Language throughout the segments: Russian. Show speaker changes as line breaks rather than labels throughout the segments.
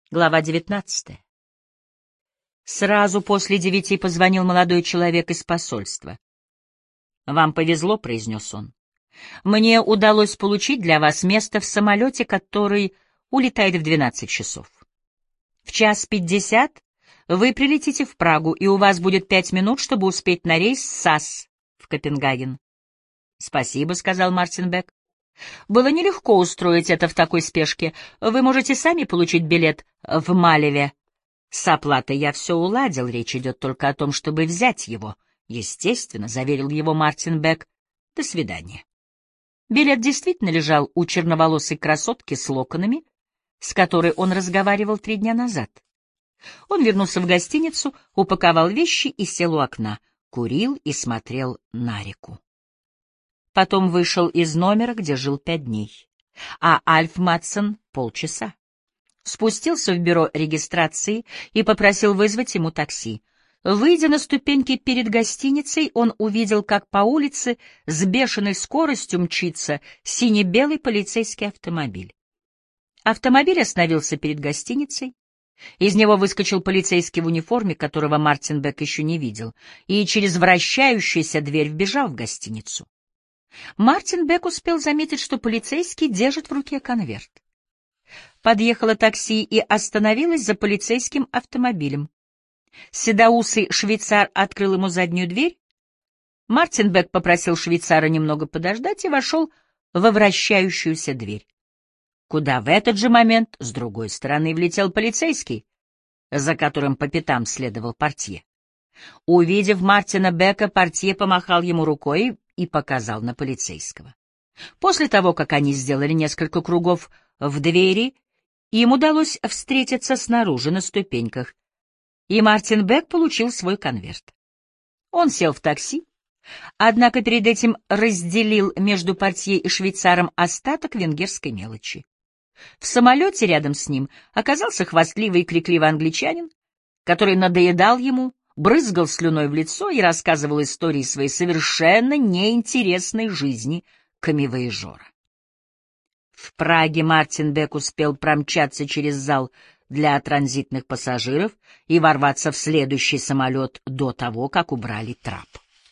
Глава 19. Сразу после 9 позвонил молодой человек из посольства. «Вам повезло», — произнес он. «Мне удалось получить для вас место в самолете, который улетает в 12 часов. В 1:50 вы прилетите в Прагу, и у вас будет 5 минут, чтобы успеть на рейс САС в Копенгаген». «Спасибо», — сказал Мартин Бек. «Было нелегко устроить это в такой спешке. Вы можете сами получить билет в Малеве. С оплатой я все уладил, речь идет только о том, чтобы взять его». «Естественно», — заверил его Мартин Бек. «До свидания». Билет действительно лежал у черноволосой красотки с локонами, с которой он разговаривал 3 дня назад. Он вернулся в гостиницу, упаковал вещи и сел у окна, курил и смотрел на реку. Потом вышел из номера, где жил 5 дней, а Альф Матсон — полчаса. Спустился в бюро регистрации и попросил вызвать ему такси. Выйдя на ступеньки перед гостиницей, он увидел, как по улице с бешеной скоростью мчится сине-белый полицейский автомобиль. Автомобиль остановился перед гостиницей. Из него выскочил полицейский в униформе, которого Мартин Бек еще не видел, и через вращающуюся дверь вбежал в гостиницу. Мартин Бек успел заметить, что полицейский держит в руке конверт. Подъехало такси и остановилось за полицейским автомобилем. Седоусый швейцар открыл ему заднюю дверь. Мартин Бек попросил швейцара немного подождать и вошел во вращающуюся дверь, куда в этот же момент с другой стороны влетел полицейский, за которым по пятам следовал портье. Увидев Мартина Бека, портье помахал ему рукой и показал на полицейского. После того, как они сделали несколько кругов в двери, им удалось встретиться снаружи на ступеньках, и Мартин Бек получил свой конверт. Он сел в такси, однако перед этим разделил между портье и швейцаром остаток венгерской мелочи. В самолете рядом с ним оказался хвастливый и крикливый англичанин, который надоедал ему, брызгал слюной в лицо и рассказывал истории своей совершенно неинтересной жизни камевояжера. В Праге Мартин Бек успел промчаться через зал для транзитных пассажиров и ворваться в следующий самолет до того, как убрали трап.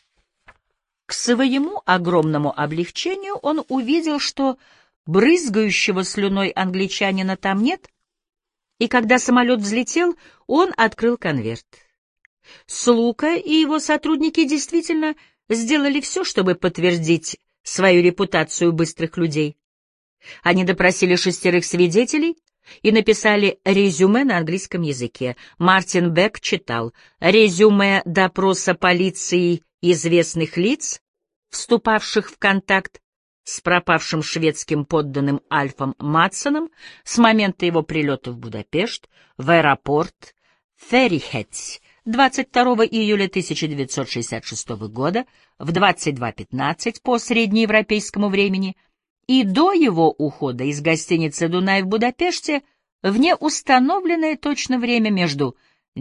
К своему огромному облегчению он увидел, что брызгающего слюной англичанина там нет, и когда самолет взлетел, он открыл конверт. Слука и его сотрудники действительно сделали все, чтобы подтвердить свою репутацию быстрых людей. Они допросили 6 свидетелей и написали резюме на английском языке. Мартин Бек читал резюме допроса полиции известных лиц, вступавших в контакт с пропавшим шведским подданным Альфом Матсоном с момента его прилета в Будапешт, в аэропорт Феррихетс 22 июля 1966 года в 22:15 по среднеевропейскому времени и до его ухода из гостиницы «Дунай» в Будапеште в неустановленное точно время между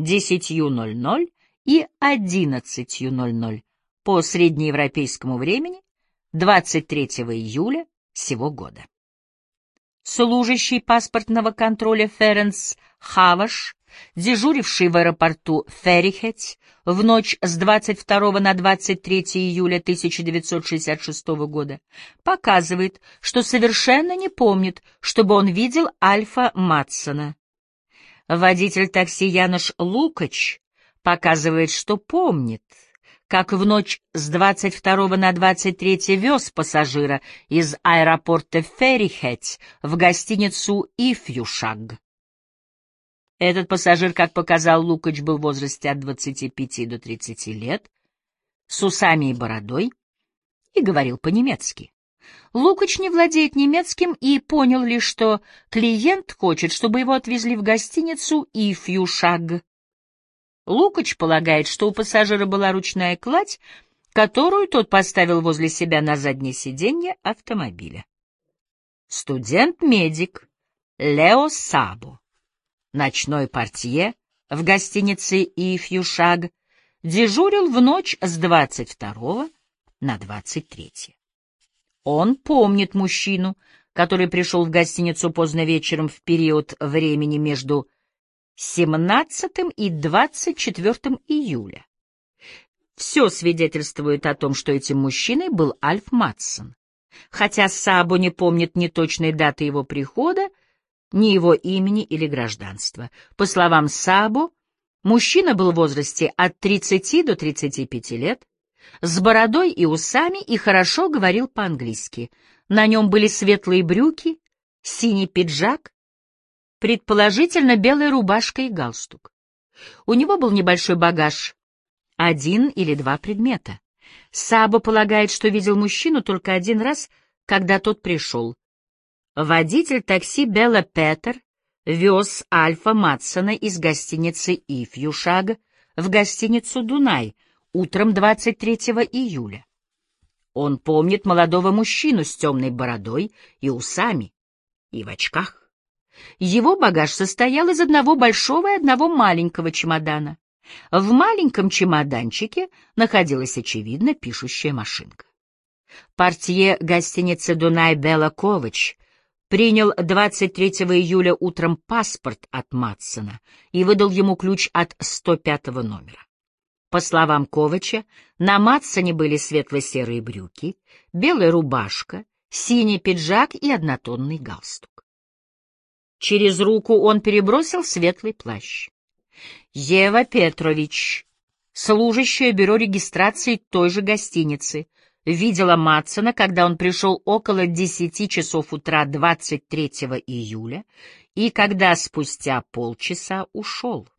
10:00 и 11:00 по среднеевропейскому времени 23 июля сего года. Служащий паспортного контроля Ференс Хаваш, дежуривший в аэропорту Феррихетс в ночь с 22 на 23 июля 1966 года, показывает, что совершенно не помнит, чтобы он видел Альфа Матсона. Водитель такси Янош Лукач показывает, что помнит, как в ночь с 22 на 23 вез пассажира из аэропорта Феррихетс в гостиницу «Ифьюшаг». Этот пассажир, как показал Лукач, был в возрасте от 25 до 30 лет, с усами и бородой, и говорил по-немецки. Лукач не владеет немецким и понял лишь, что клиент хочет, чтобы его отвезли в гостиницу «Ифьюшаг». Лукач полагает, что у пассажира была ручная кладь, которую тот поставил возле себя на заднее сиденье автомобиля. Студент-медик Лео Сабо, ночной портье в гостинице «Ифьюшаг», дежурил в ночь с 22 на 23. Он помнит мужчину, который пришел в гостиницу поздно вечером в период времени между 17 и 24 июля. Все свидетельствует о том, что этим мужчиной был Альф Матсон, хотя Саабо не помнит ни точной даты его прихода, ни его имени или гражданства. По словам Саабо, мужчина был в возрасте от 30 до 35 лет, с бородой и усами и хорошо говорил по-английски. На нем были светлые брюки, синий пиджак, предположительно белая рубашка и галстук. У него был небольшой багаж, 1 или 2 предмета. Саабо полагает, что видел мужчину только один раз, когда тот пришел. Водитель такси Белла Петер вез Альфа Матсона из гостиницы Ифьюшаг в гостиницу «Дунай» утром 23 июля. Он помнит молодого мужчину с темной бородой и усами, и в очках. Его багаж состоял из одного большого и одного маленького чемодана. В маленьком чемоданчике находилась, очевидно, пишущая машинка. Портье гостиницы «Дунай» Белла Ковач принял 23 июля утром паспорт от Матсона и выдал ему ключ от 105 номера. По словам Ковача, на Матсоне были светло-серые брюки, белая рубашка, синий пиджак и однотонный галстук. Через руку он перебросил светлый плащ. Ева Петрович, служащая бюро регистрации той же гостиницы, видела Матсона, когда он пришел около 10 часов утра 23 июля и когда спустя полчаса ушел.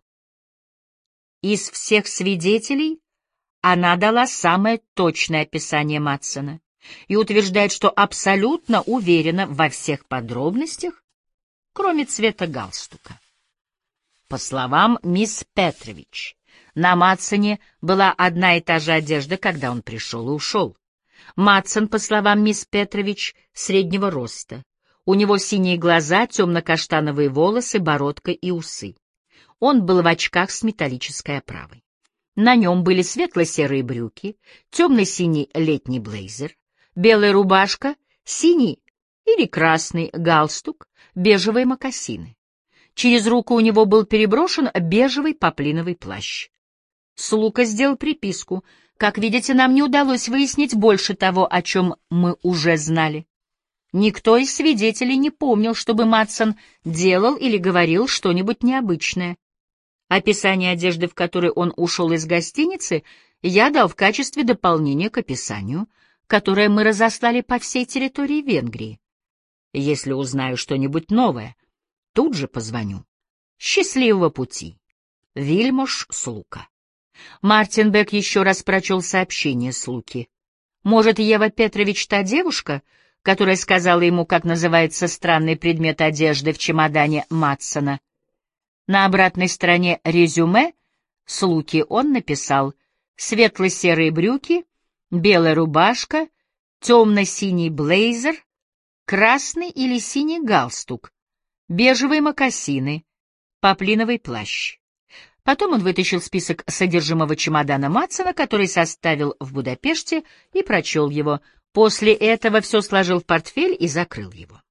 Из всех свидетелей она дала самое точное описание Матсона и утверждает, что абсолютно уверена во всех подробностях, кроме цвета галстука. По словам мисс Петрович, на Матсоне была одна и та же одежда, когда он пришел и ушел. Матсон, по словам мисс Петрович, среднего роста. У него синие глаза, темно-каштановые волосы, бородка и усы. Он был в очках с металлической оправой. На нем были светло-серые брюки, темно-синий летний блейзер, белая рубашка, синий или красный галстук, бежевые мокасины. Через руку у него был переброшен бежевый поплиновый плащ. Слука сделал приписку. Как видите, нам не удалось выяснить больше того, о чем мы уже знали. Никто из свидетелей не помнил, чтобы Матсон делал или говорил что-нибудь необычное. Описание одежды, в которой он ушел из гостиницы, я дал в качестве дополнения к описанию, которое мы разослали по всей территории Венгрии. Если узнаю что-нибудь новое, тут же позвоню. Счастливого пути. Вильмош Слука. Мартин Бек еще раз прочел сообщение Слуки. Может, Ева Петрович та девушка, которая сказала ему, как называется странный предмет одежды в чемодане Матсона? На обратной стороне резюме Слуки он написал: светло-серые брюки, белая рубашка, темно-синий блейзер, красный или синий галстук, бежевые мокасины, поплиновый плащ. Потом он вытащил список содержимого чемодана Матсона, который составил в Будапеште, и прочел его. После этого все сложил в портфель и закрыл его.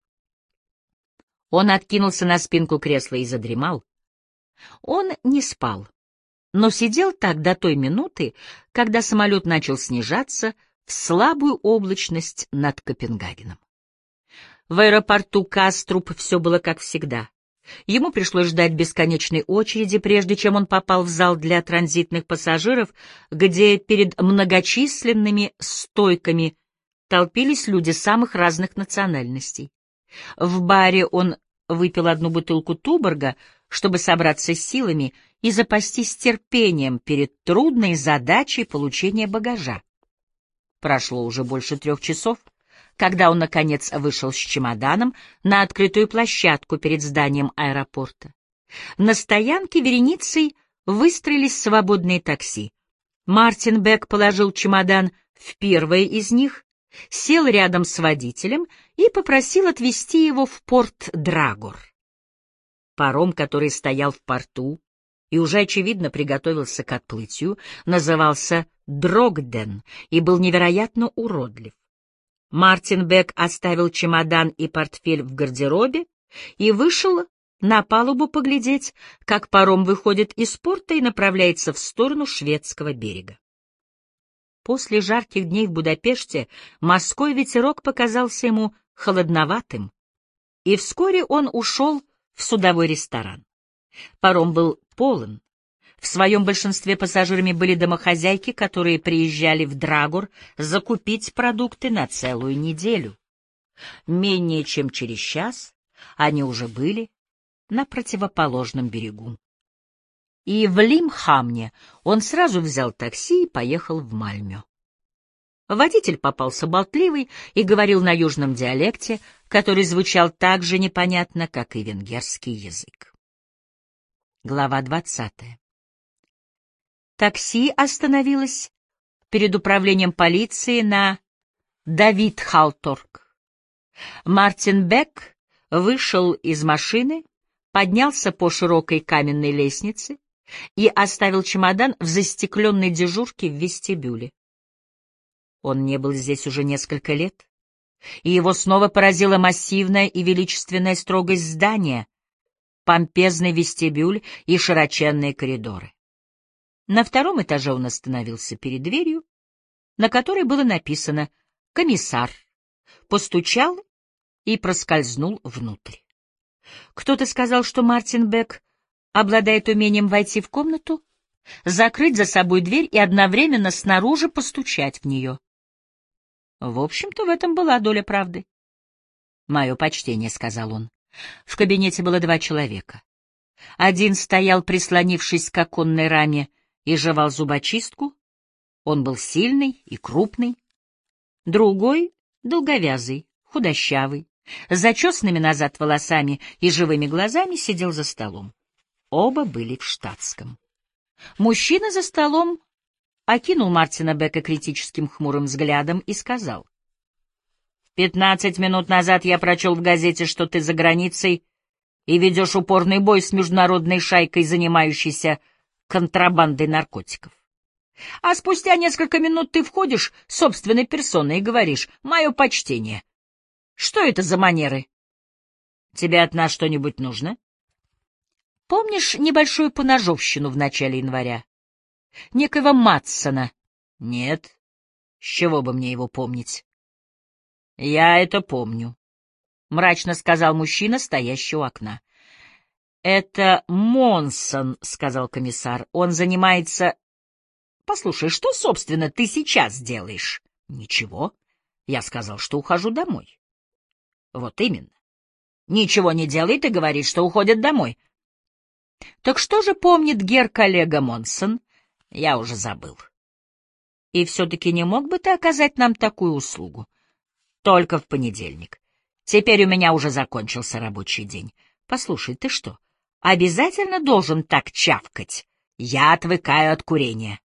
Он откинулся на спинку кресла и задремал. Он не спал, но сидел так до той минуты, когда самолет начал снижаться в слабую облачность над Копенгагеном. В аэропорту Каструб все было как всегда. Ему пришлось ждать бесконечной очереди, прежде чем он попал в зал для транзитных пассажиров, где перед многочисленными стойками толпились люди самых разных национальностей. В баре он выпил одну бутылку Туборга, чтобы собраться с силами и запастись терпением перед трудной задачей получения багажа. Прошло уже больше 3 часов, когда он, наконец, вышел с чемоданом на открытую площадку перед зданием аэропорта. На стоянке вереницей выстроились свободные такси. Мартин Бек положил чемодан в первое из них, сел рядом с водителем и попросил отвезти его в порт Драгор. Паром, который стоял в порту и уже, очевидно, приготовился к отплытию, назывался Дрогден и был невероятно уродлив. Мартин Бек оставил чемодан и портфель в гардеробе и вышел на палубу поглядеть, как паром выходит из порта и направляется в сторону шведского берега. После жарких дней в Будапеште морской ветерок показался ему холодноватым, и вскоре он ушел в судовой ресторан. Паром был полон. В своем большинстве пассажирами были домохозяйки, которые приезжали в Драгур закупить продукты на целую неделю. Менее чем через час они уже были на противоположном берегу. И в Лимхамне он сразу взял такси и поехал в Мальмё. Водитель попался болтливый и говорил на южном диалекте, который звучал так же непонятно, как и венгерский язык. Глава 20. Такси остановилось перед управлением полиции на Давид-Халторг. Мартин Бек вышел из машины, поднялся по широкой каменной лестнице и оставил чемодан в застекленной дежурке в вестибюле. Он не был здесь уже несколько лет, и его снова поразила массивная и величественная строгость здания, помпезный вестибюль и широченные коридоры. На втором этаже он остановился перед дверью, на которой было написано «Комиссар», постучал и проскользнул внутрь. Кто-то сказал, что Мартин Бек обладает умением войти в комнату, закрыть за собой дверь и одновременно снаружи постучать в нее. В общем-то, в этом была доля правды. «Мое почтение», — сказал он. В кабинете было два человека. Один стоял, прислонившись к оконной раме, и жевал зубочистку. Он был сильный и крупный. Другой — долговязый, худощавый, с зачесанными назад волосами и живыми глазами, сидел за столом. Оба были в штатском. Мужчина за столом окинул Мартина Бека критическим хмурым взглядом и сказал: «15 минут назад я прочел в газете, что ты за границей и ведешь упорный бой с международной шайкой, занимающейся контрабандой наркотиков. А спустя несколько минут ты входишь собственной персоной и говоришь: «Мое почтение». Что это за манеры? Тебе от нас что-нибудь нужно? Помнишь небольшую поножовщину в начале января? Некоего Матсона? Нет. С чего бы мне его помнить? Я это помню, — мрачно сказал мужчина, стоящий у окна. Это Монсон, — сказал комиссар. Он занимается... Послушай, что, собственно, ты сейчас делаешь? Ничего. Я сказал, что ухожу домой. Вот именно. Ничего не делает и говорит, что уходит домой. Так что же помнит гер-коллега Монсон? Я уже забыл. И все-таки не мог бы ты оказать нам такую услугу? Только в понедельник. Теперь у меня уже закончился рабочий день. Послушай, ты что, обязательно должен так чавкать? Я отвыкаю от курения.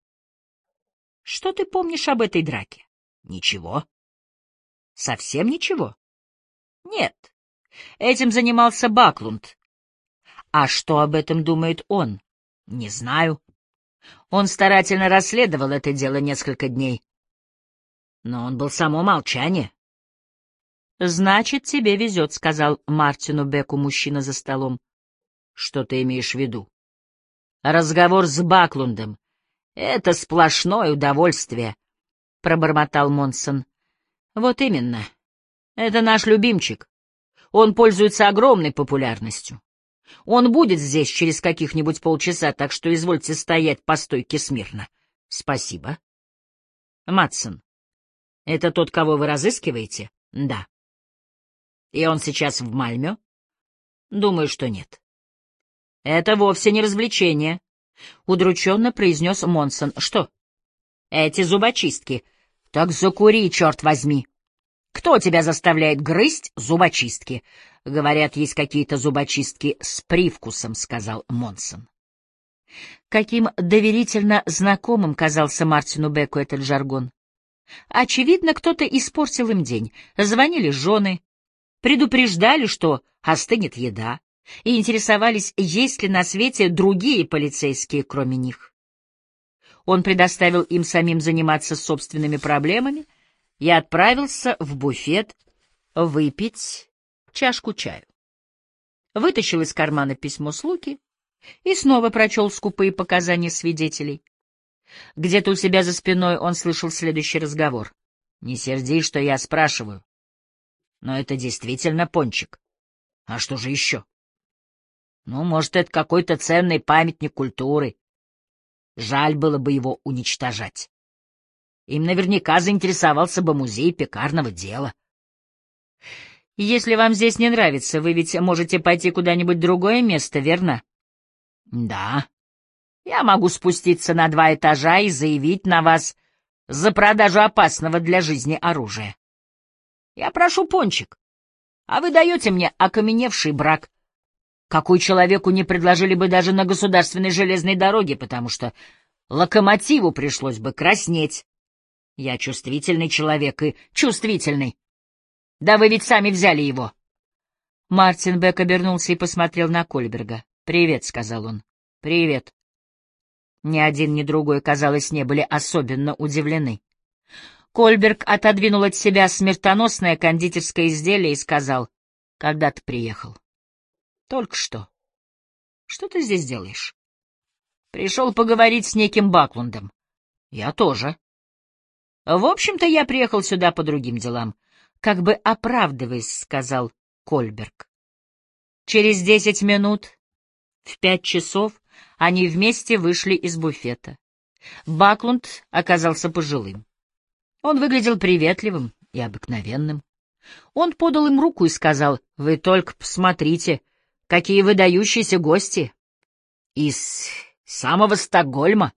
Что ты помнишь об этой драке? Ничего. Совсем ничего? Нет. Этим занимался Баклунд. А что об этом думает он? Не знаю. Он старательно расследовал это дело несколько дней. Но он был само молчание. «Значит, тебе везет», — сказал Мартину Беку мужчина за столом. «Что ты имеешь в виду?» «Разговор с Баклундом. Это сплошное удовольствие», — пробормотал Монсон. «Вот именно. Это наш любимчик. Он пользуется огромной популярностью. Он будет здесь через каких-нибудь полчаса, так что извольте стоять по стойке смирно». «Спасибо». «Матсон, это тот, кого вы разыскиваете?» «Да». «И он сейчас в Мальмё?» «Думаю, что нет». «Это вовсе не развлечение», — удрученно произнес Монсон. «Что?» «Эти зубочистки». «Так закури, черт возьми!» «Кто тебя заставляет грызть зубочистки?» «Говорят, есть какие-то зубочистки с привкусом», — сказал Монсон. Каким доверительно знакомым казался Мартину Беку этот жаргон. Очевидно, кто-то испортил им день. Звонили жены, предупреждали, что остынет еда, и интересовались, есть ли на свете другие полицейские, кроме них. Он предоставил им самим заниматься собственными проблемами и отправился в буфет выпить чашку чаю. вытащил из кармана письмо Слуки и снова прочел скупые показания свидетелей. Где-то у себя за спиной он слышал следующий разговор. «Не сердись, что я спрашиваю. Но это действительно пончик. А что же еще? Ну, может, это какой-то ценный памятник культуры. Жаль было бы его уничтожать. Им наверняка заинтересовался бы музей пекарного дела. Если вам здесь не нравится, вы ведь можете пойти куда-нибудь в другое место, верно? Да. Я могу спуститься на 2 этажа и заявить на вас за продажу опасного для жизни оружия. Я прошу пончик, а вы даете мне окаменевший брак, какой человеку не предложили бы даже на государственной железной дороге, потому что локомотиву пришлось бы краснеть. Я чувствительный человек и чувствительный. Да вы ведь сами взяли его. Мартин Бек обернулся и посмотрел на Кольберга. «Привет», — сказал он. «Привет». Ни один, ни другой, казалось, не были особенно удивлены. Кольберг отодвинул от себя смертоносное кондитерское изделие и сказал: «Когда ты приехал?» «Только что». «Что ты здесь делаешь?» «Пришел поговорить с неким Баклундом». «Я тоже». «В общем-то, я приехал сюда по другим делам». «Как бы оправдываясь», — сказал Кольберг. Через 10 минут, в 5 часов, они вместе вышли из буфета. Баклунд оказался пожилым. Он выглядел приветливым и обыкновенным. Он подал им руку и сказал: «Вы только посмотрите, какие выдающиеся гости! Из самого Стокгольма!»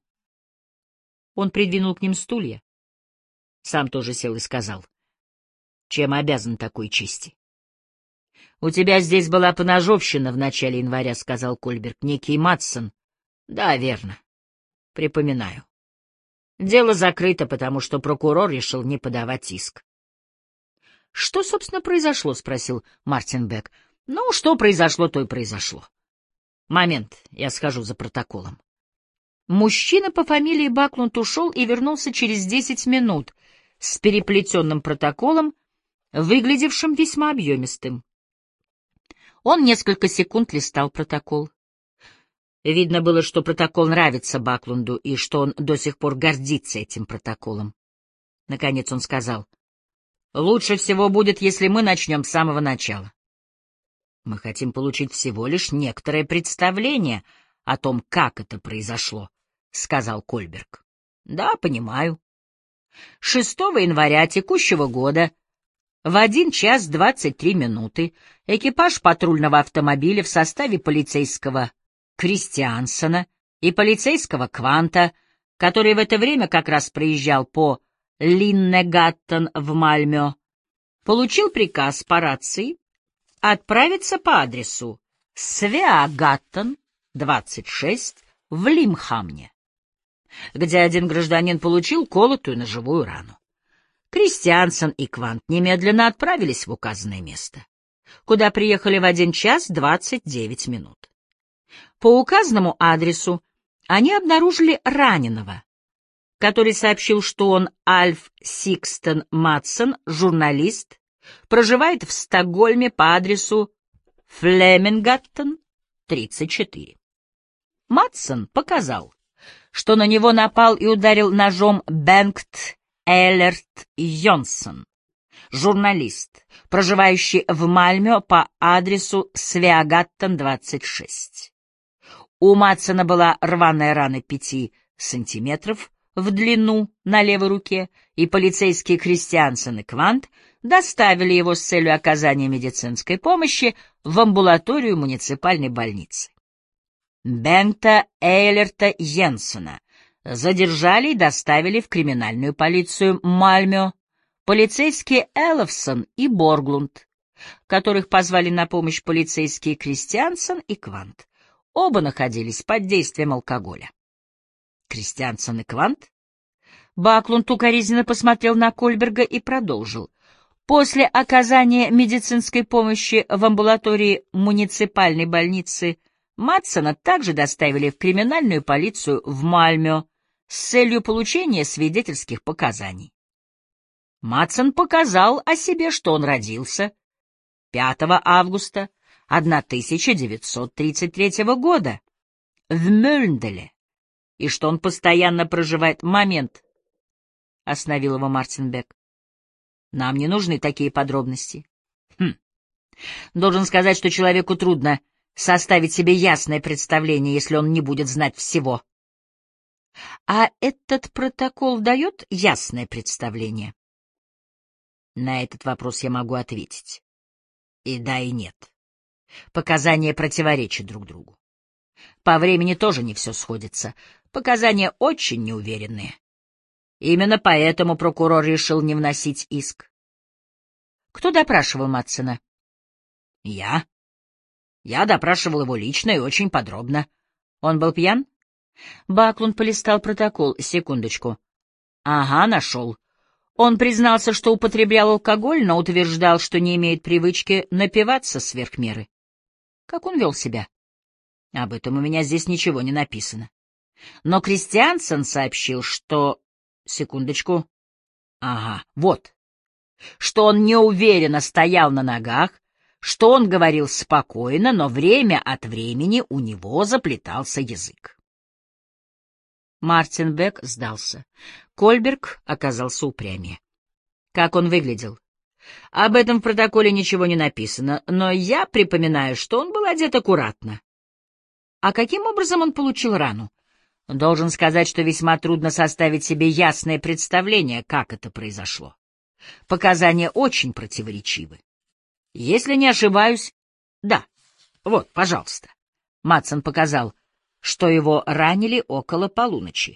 Он придвинул к ним стулья. Сам тоже сел и сказал: «Чем обязан такой чести?» «У тебя здесь была поножовщина в начале января», — сказал Кольберг. «Некий Матсон». «Да, верно. Припоминаю. Дело закрыто, потому что прокурор решил не подавать иск». «Что, собственно, произошло?» — спросил Мартин Бек. «Ну, что произошло, то и произошло. Момент, я схожу за протоколом». Мужчина по фамилии Баклунд ушел и вернулся через 10 минут с переплетенным протоколом, выглядевшим весьма объемистым. Он несколько секунд листал протокол. Видно было, что протокол нравится Баклунду и что он до сих пор гордится этим протоколом. Наконец он сказал: «Лучше всего будет, если мы начнем с самого начала. Мы хотим получить всего лишь некоторое представление о том, как это произошло», — сказал Кольберг. «Да, понимаю. 6 января текущего года в 1 час 23 минуты экипаж патрульного автомобиля в составе полицейского Кристиансена и полицейского Кванта, который в это время как раз проезжал по Линнегаттен в Мальмё, получил приказ по рации отправиться по адресу Свеагаттен, 26, в Лимхамне, где один гражданин получил колотую ножевую рану. Кристиансен и Квант немедленно отправились в указанное место, куда приехали в 1 час 29 минут. По указанному адресу они обнаружили раненого, который сообщил, что он Альф Сикстен Матсон, журналист, проживает в Стокгольме по адресу Флемингаттен, 34. Матсон показал, что на него напал и ударил ножом Бенгт Эллерт Йонсон, журналист, проживающий в Мальмё по адресу Свеагаттен, 26. У Матсона была рваная рана 5 сантиметров в длину на левой руке, и полицейские Кристиансен и Квант доставили его с целью оказания медицинской помощи в амбулаторию муниципальной больницы. Бенгта Эйлерта Йенсена задержали и доставили в криминальную полицию Мальмё полицейские Элловсон и Борглунд, которых позвали на помощь полицейские Кристиансен и Квант. Оба находились под действием алкоголя. Кристиансен и Квант? Баклунд укоризненно посмотрел на Кольберга и продолжил. После оказания медицинской помощи в амбулатории муниципальной больницы Матсона также доставили в криминальную полицию в Мальмё с целью получения свидетельских показаний. Матсон показал о себе, что он родился 5 августа 1933 года в Мюльнделе, и что он постоянно проживает... Момент, — остановил его Мартин Бек. Нам не нужны такие подробности. Должен сказать, что человеку трудно составить себе ясное представление, если он не будет знать всего. А этот протокол дает ясное представление? На этот вопрос я могу ответить. И да, и нет. Показания противоречат друг другу. По времени тоже не все сходится. Показания очень неуверенные. Именно поэтому прокурор решил не вносить иск. Кто допрашивал Матсена? Я. Я допрашивал его лично и очень подробно. Он был пьян? Баклунд полистал протокол. Секундочку. Ага, нашел. Он признался, что употреблял алкоголь, но утверждал, что не имеет привычки напиваться сверх меры. Как он вел себя? Об этом у меня здесь ничего не написано. Но Кристиансен сообщил, что... Секундочку. Ага, вот. Что он неуверенно стоял на ногах, что он говорил спокойно, но время от времени у него заплетался язык. Мартин Бек сдался. Кольберг оказался упрямее. Как он выглядел? Об этом в протоколе ничего не написано, но я припоминаю, что он был одет аккуратно. А каким образом он получил рану? Должен сказать, что весьма трудно составить себе ясное представление, как это произошло. Показания очень противоречивы. Если не ошибаюсь... Да, вот, пожалуйста. Матсон показал, что его ранили около полуночи.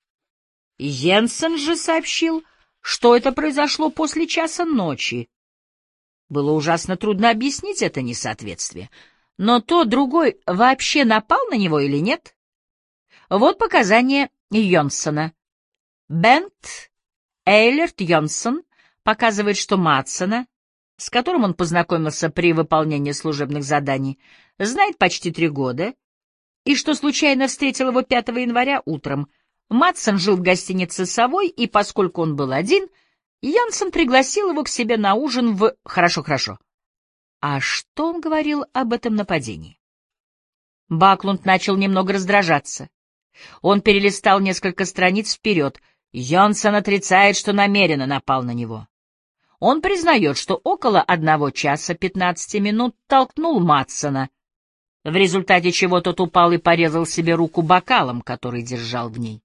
Йенсен же сообщил, что это произошло после часа ночи. Было ужасно трудно объяснить это несоответствие. Но то другой вообще напал на него или нет? Вот показания Йонсена. Бент Эйлерт Йонсен показывает, что Матсена, с которым он познакомился при выполнении служебных заданий, знает почти 3 года, и что случайно встретил его 5 января утром. Матсон жил в гостинице «Совой», и поскольку он был один, Йонсен пригласил его к себе на ужин в... Хорошо. А что он говорил об этом нападении? Баклунд начал немного раздражаться. Он перелистал несколько страниц вперед. Йонсен отрицает, что намеренно напал на него. Он признает, что около 1 часа 15 минут толкнул Матсона, в результате чего тот упал и порезал себе руку бокалом, который держал в ней.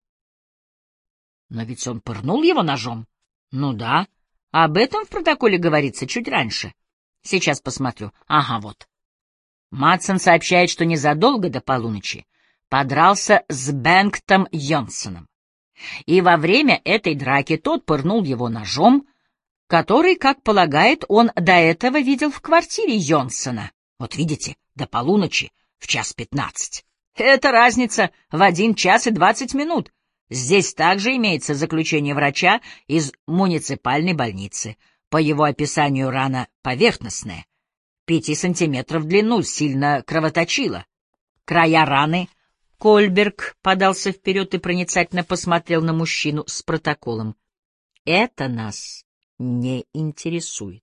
Но ведь он пырнул его ножом. Ну да, об этом в протоколе говорится чуть раньше. Сейчас посмотрю. Ага, вот. Матсон сообщает, что незадолго до полуночи подрался с Бенгтом Йонсеном. И во время этой драки тот пырнул его ножом, который, как полагает, он до этого видел в квартире Йонсена. Вот видите, до полуночи, в 1:15. Это разница в 1 час и 20 минут. Здесь также имеется заключение врача из муниципальной больницы. По его описанию рана поверхностная, 5 сантиметров в длину, сильно кровоточила. Края раны... Кольберг подался вперед и проницательно посмотрел на мужчину с протоколом. Это нас не интересует.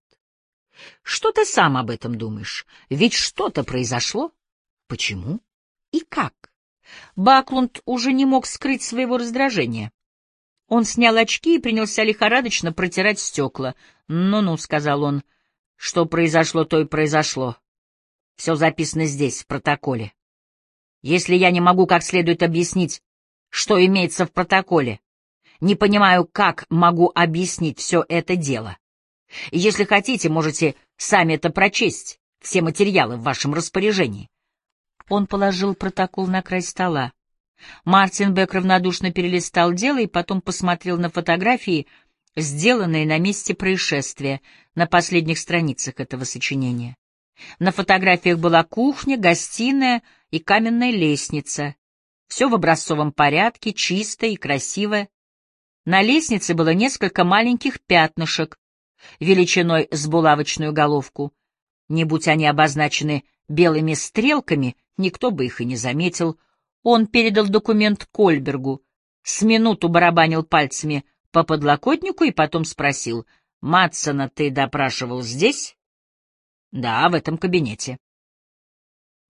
Что ты сам об этом думаешь? Ведь что-то произошло. Почему и как? Баклунд уже не мог скрыть своего раздражения. Он снял очки и принялся лихорадочно протирать стекла. «Ну-ну», — сказал он, — «что произошло, то и произошло. Все записано здесь, в протоколе. Если я не могу как следует объяснить, что имеется в протоколе, не понимаю, как могу объяснить все это дело. Если хотите, можете сами это прочесть, все материалы в вашем распоряжении». Он положил протокол на край стола. Мартин Бек равнодушно перелистал дело и потом посмотрел на фотографии, сделанные на месте происшествия, на последних страницах этого сочинения. На фотографиях была кухня, гостиная и каменная лестница. Все в образцовом порядке, чисто и красиво. На лестнице было несколько маленьких пятнышек, величиной с булавочную головку. Не будь они обозначены белыми стрелками, никто бы их и не заметил. Он передал документ Кольбергу, с минуту барабанил пальцами по подлокотнику и потом спросил: «Матсона ты допрашивал здесь?» «Да, в этом кабинете».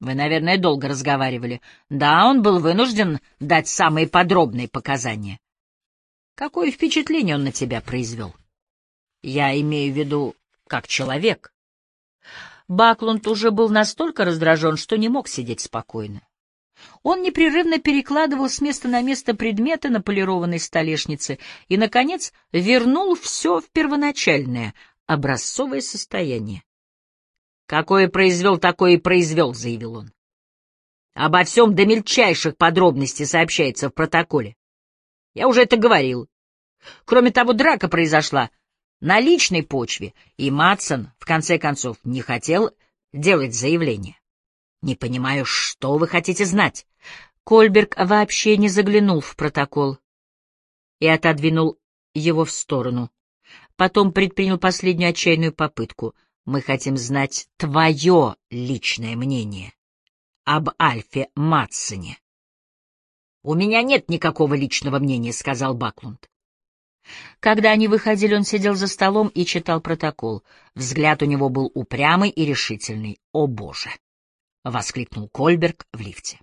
Вы, наверное, долго разговаривали. Да, он был вынужден дать самые подробные показания. Какое впечатление он на тебя произвел? Я имею в виду, как человек. Баклунд уже был настолько раздражен, что не мог сидеть спокойно. Он непрерывно перекладывал с места на место предметы на полированной столешнице и, наконец, вернул все в первоначальное, образцовое состояние. «Какое произвел, такое и произвел», — заявил он. «Обо всем до мельчайших подробностей сообщается в протоколе. Я уже это говорил. Кроме того, драка произошла на личной почве, и Матсон, в конце концов, не хотел делать заявление. Не понимаю, что вы хотите знать». Кольберг вообще не заглянул в протокол и отодвинул его в сторону. Потом предпринял последнюю отчаянную попытку. «Мы хотим знать твое личное мнение об Альфе Матсоне». «У меня нет никакого личного мнения», — сказал Баклунд. Когда они выходили, он сидел за столом и читал протокол. Взгляд у него был упрямый и решительный. «О, Боже!» — воскликнул Кольберг в лифте.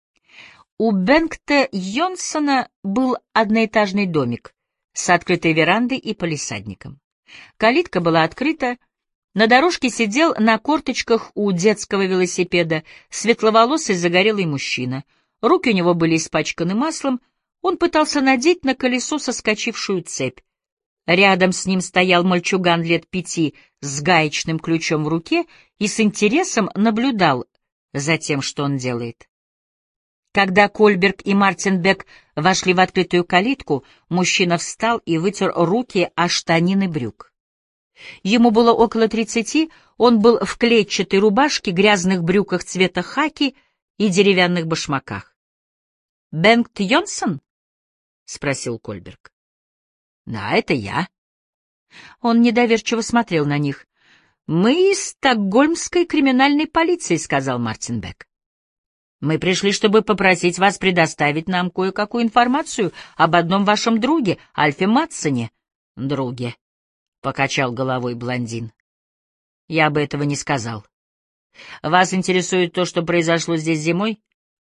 У Бенгта Йонсона был одноэтажный домик с открытой верандой и палисадником. Калитка была открыта. На дорожке сидел на корточках у детского велосипеда светловолосый загорелый мужчина. Руки у него были испачканы маслом. Он пытался надеть на колесо соскочившую цепь. Рядом с ним стоял мальчуган лет 5 с гаечным ключом в руке и с интересом наблюдал за тем, что он делает. Когда Кольберг и Мартин Бек вошли в открытую калитку, мужчина встал и вытер руки о штанины брюк. Ему было около 30, он был в клетчатой рубашке, грязных брюках цвета хаки и деревянных башмаках. «Бенгт Йонсон?» — спросил Кольберг. «Да, это я». Он недоверчиво смотрел на них. «Мы из Стокгольмской криминальной полиции», — сказал Мартин Бек. «Мы пришли, чтобы попросить вас предоставить нам кое-какую информацию об одном вашем друге, Альфе Матсоне». «Друге», — покачал головой блондин. «Я бы этого не сказал. Вас интересует то, что произошло здесь зимой?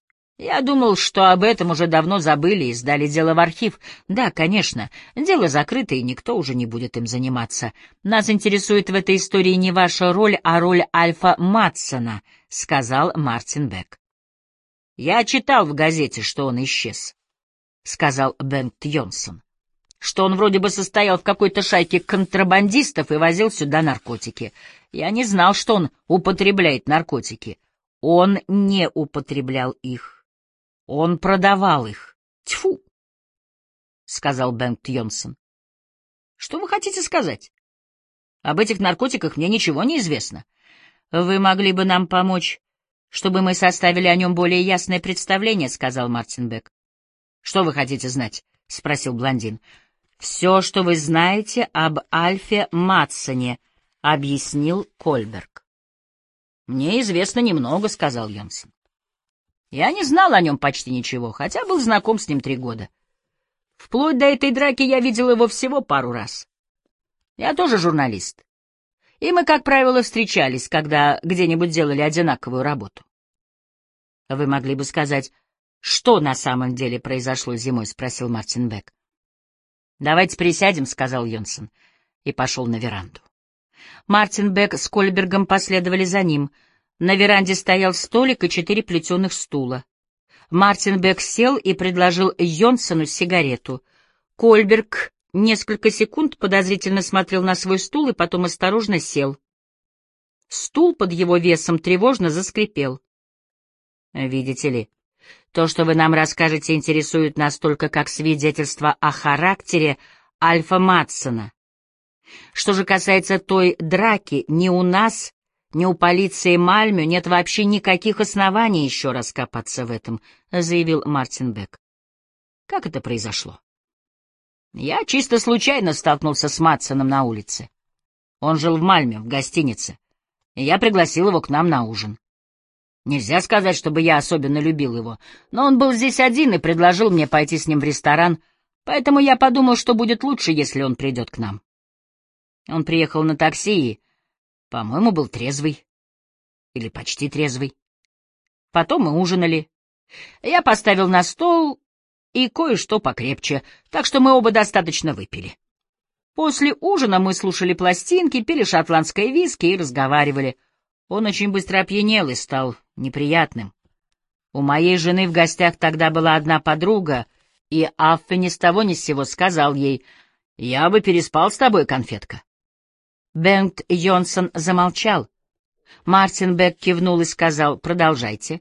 Я думал, что об этом уже давно забыли и сдали дело в архив. Да, конечно, дело закрыто, и никто уже не будет им заниматься. Нас интересует в этой истории не ваша роль, а роль Альфа Матсона», — сказал Мартин Бек. «Я читал в газете, что он исчез», — сказал Бенгт Йонсон. «Что он вроде бы состоял в какой-то шайке контрабандистов и возил сюда наркотики. Я не знал, что он употребляет наркотики. Он не употреблял их. Он продавал их. Тьфу!» — сказал Бенгт Йонсон. «Что вы хотите сказать? Об этих наркотиках мне ничего не известно. Вы могли бы нам помочь, чтобы мы составили о нем более ясное представление», — сказал Мартин Бек. «Что вы хотите знать?» — спросил блондин. «Все, что вы знаете об Альфе Матсоне», — объяснил Кольберг. «Мне известно немного», — сказал Йонсон. «Я не знал о нем почти ничего, хотя был знаком с ним 3 года. Вплоть до этой драки я видел его всего пару раз. Я тоже журналист, и мы, как правило, встречались, когда где-нибудь делали одинаковую работу». «Вы могли бы сказать, что на самом деле произошло зимой?» — спросил Мартин Бек. «Давайте присядем», — сказал Йонсон, и пошел на веранду. Мартин Бек с Кольбергом последовали за ним. На веранде стоял столик и 4 плетеных стула. Мартин Бек сел и предложил Йонсону сигарету. Кольберг несколько секунд подозрительно смотрел на свой стул и потом осторожно сел. Стул под его весом тревожно заскрипел. «Видите ли, то, что вы нам расскажете, интересует нас только как свидетельство о характере Альфа Матсона. Что же касается той драки, ни у нас, ни у полиции Мальмё нет вообще никаких оснований еще раз копаться в этом», — заявил Мартин Бек. «Как это произошло?» «Я чисто случайно столкнулся с Матсоном на улице. Он жил в Мальмё, в гостинице, и я пригласил его к нам на ужин. Нельзя сказать, чтобы я особенно любил его, но он был здесь один и предложил мне пойти с ним в ресторан, поэтому я подумал, что будет лучше, если он придет к нам. Он приехал на такси и, по-моему, был трезвый. Или почти трезвый. Потом мы ужинали. Я поставил на стол и кое-что покрепче, так что мы оба достаточно выпили. После ужина мы слушали пластинки, пили шотландское виски и разговаривали. Он очень быстро опьянел и стал неприятным. У моей жены в гостях тогда была одна подруга, и Аффе ни с того ни с сего сказал ей: «Я бы переспал с тобой, конфетка». Бенgt Йонсон замолчал. Мартин Бек кивнул и сказал: «Продолжайте».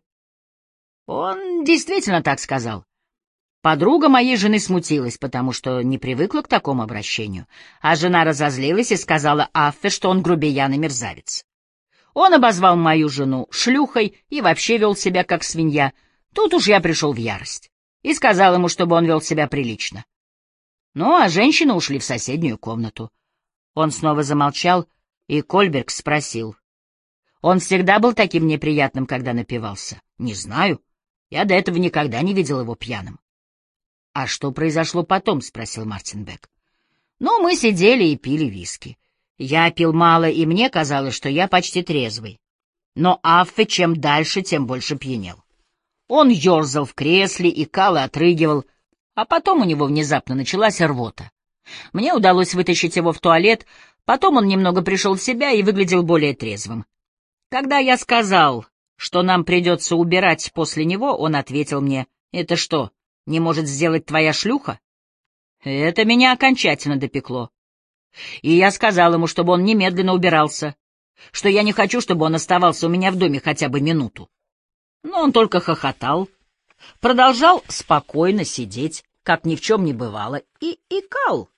Он действительно так сказал. Подруга моей жены смутилась, потому что не привыкла к такому обращению, а жена разозлилась и сказала Аффе, что он грубиян и мерзавец. Он обозвал мою жену шлюхой и вообще вел себя как свинья. Тут уж я пришел в ярость и сказал ему, чтобы он вел себя прилично. Ну, а женщины ушли в соседнюю комнату. Он снова замолчал, и Кольберг спросил: «Он всегда был таким неприятным, когда напивался?» «Не знаю. Я до этого никогда не видел его пьяным». «А что произошло потом?» — спросил Мартин Бек. «Ну, мы сидели и пили виски. Я пил мало, и мне казалось, что я почти трезвый. Но Аффе чем дальше, тем больше пьянел. Он ерзал в кресле, икал и отрыгивал, а потом у него внезапно началась рвота. Мне удалось вытащить его в туалет, потом он немного пришел в себя и выглядел более трезвым. Когда я сказал, что нам придется убирать после него, он ответил мне: «Это что, не может сделать твоя шлюха?» Это меня окончательно допекло. И я сказал ему, чтобы он немедленно убирался, что я не хочу, чтобы он оставался у меня в доме хотя бы минуту. Но он только хохотал, продолжал спокойно сидеть, как ни в чем не бывало, и икал.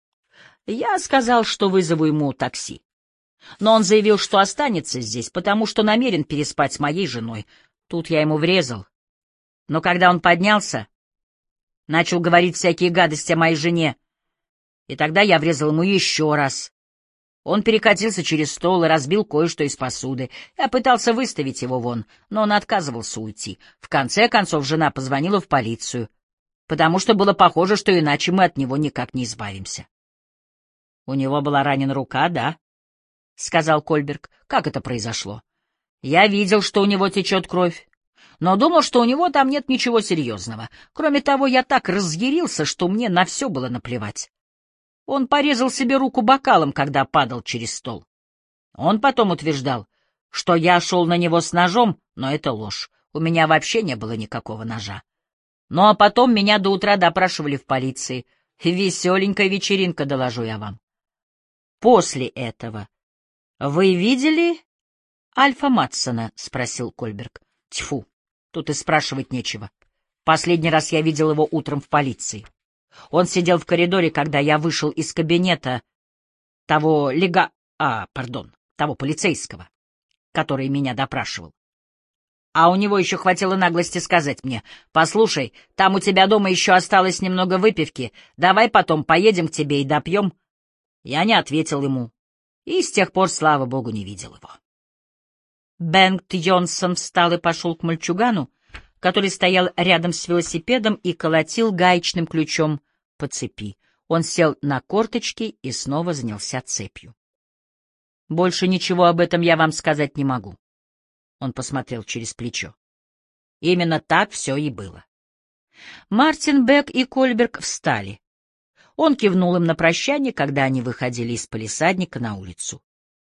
Я сказал, что вызову ему такси. Но он заявил, что останется здесь, потому что намерен переспать с моей женой. Тут я ему врезал. Но когда он поднялся, начал говорить всякие гадости о моей жене, и тогда я врезал ему еще раз. Он перекатился через стол и разбил кое-что из посуды. Я пытался выставить его вон, но он отказывался уйти. В конце концов жена позвонила в полицию, потому что было похоже, что иначе мы от него никак не избавимся. — У него была ранена рука, да? — сказал Кольберг. — Как это произошло? — Я видел, что у него течет кровь, но думал, что у него там нет ничего серьезного. Кроме того, я так разъярился, что мне на все было наплевать. Он порезал себе руку бокалом, когда падал через стол. Он потом утверждал, что я шел на него с ножом, но это ложь. У меня вообще не было никакого ножа. Ну а потом меня до утра допрашивали в полиции. Веселенькая вечеринка, доложу я вам. После этого вы видели Альфа Матсона? — спросил Кольберг. — Тьфу, тут и спрашивать нечего. Последний раз я видел его утром в полиции. Он сидел в коридоре, когда я вышел из кабинета того того полицейского, который меня допрашивал. А у него еще хватило наглости сказать мне: «Послушай, там у тебя дома еще осталось немного выпивки, давай потом поедем к тебе и допьем». Я не ответил ему, и с тех пор, слава богу, не видел его. Бенgt Йонсон встал и пошел к мальчугану, который стоял рядом с велосипедом и колотил гаечным ключом по цепи. Он сел на корточки и снова занялся цепью. «Больше ничего об этом я вам сказать не могу». Он посмотрел через плечо. Именно так все и было. Мартин Бек и Кольберг встали. Он кивнул им на прощание, когда они выходили из палисадника на улицу.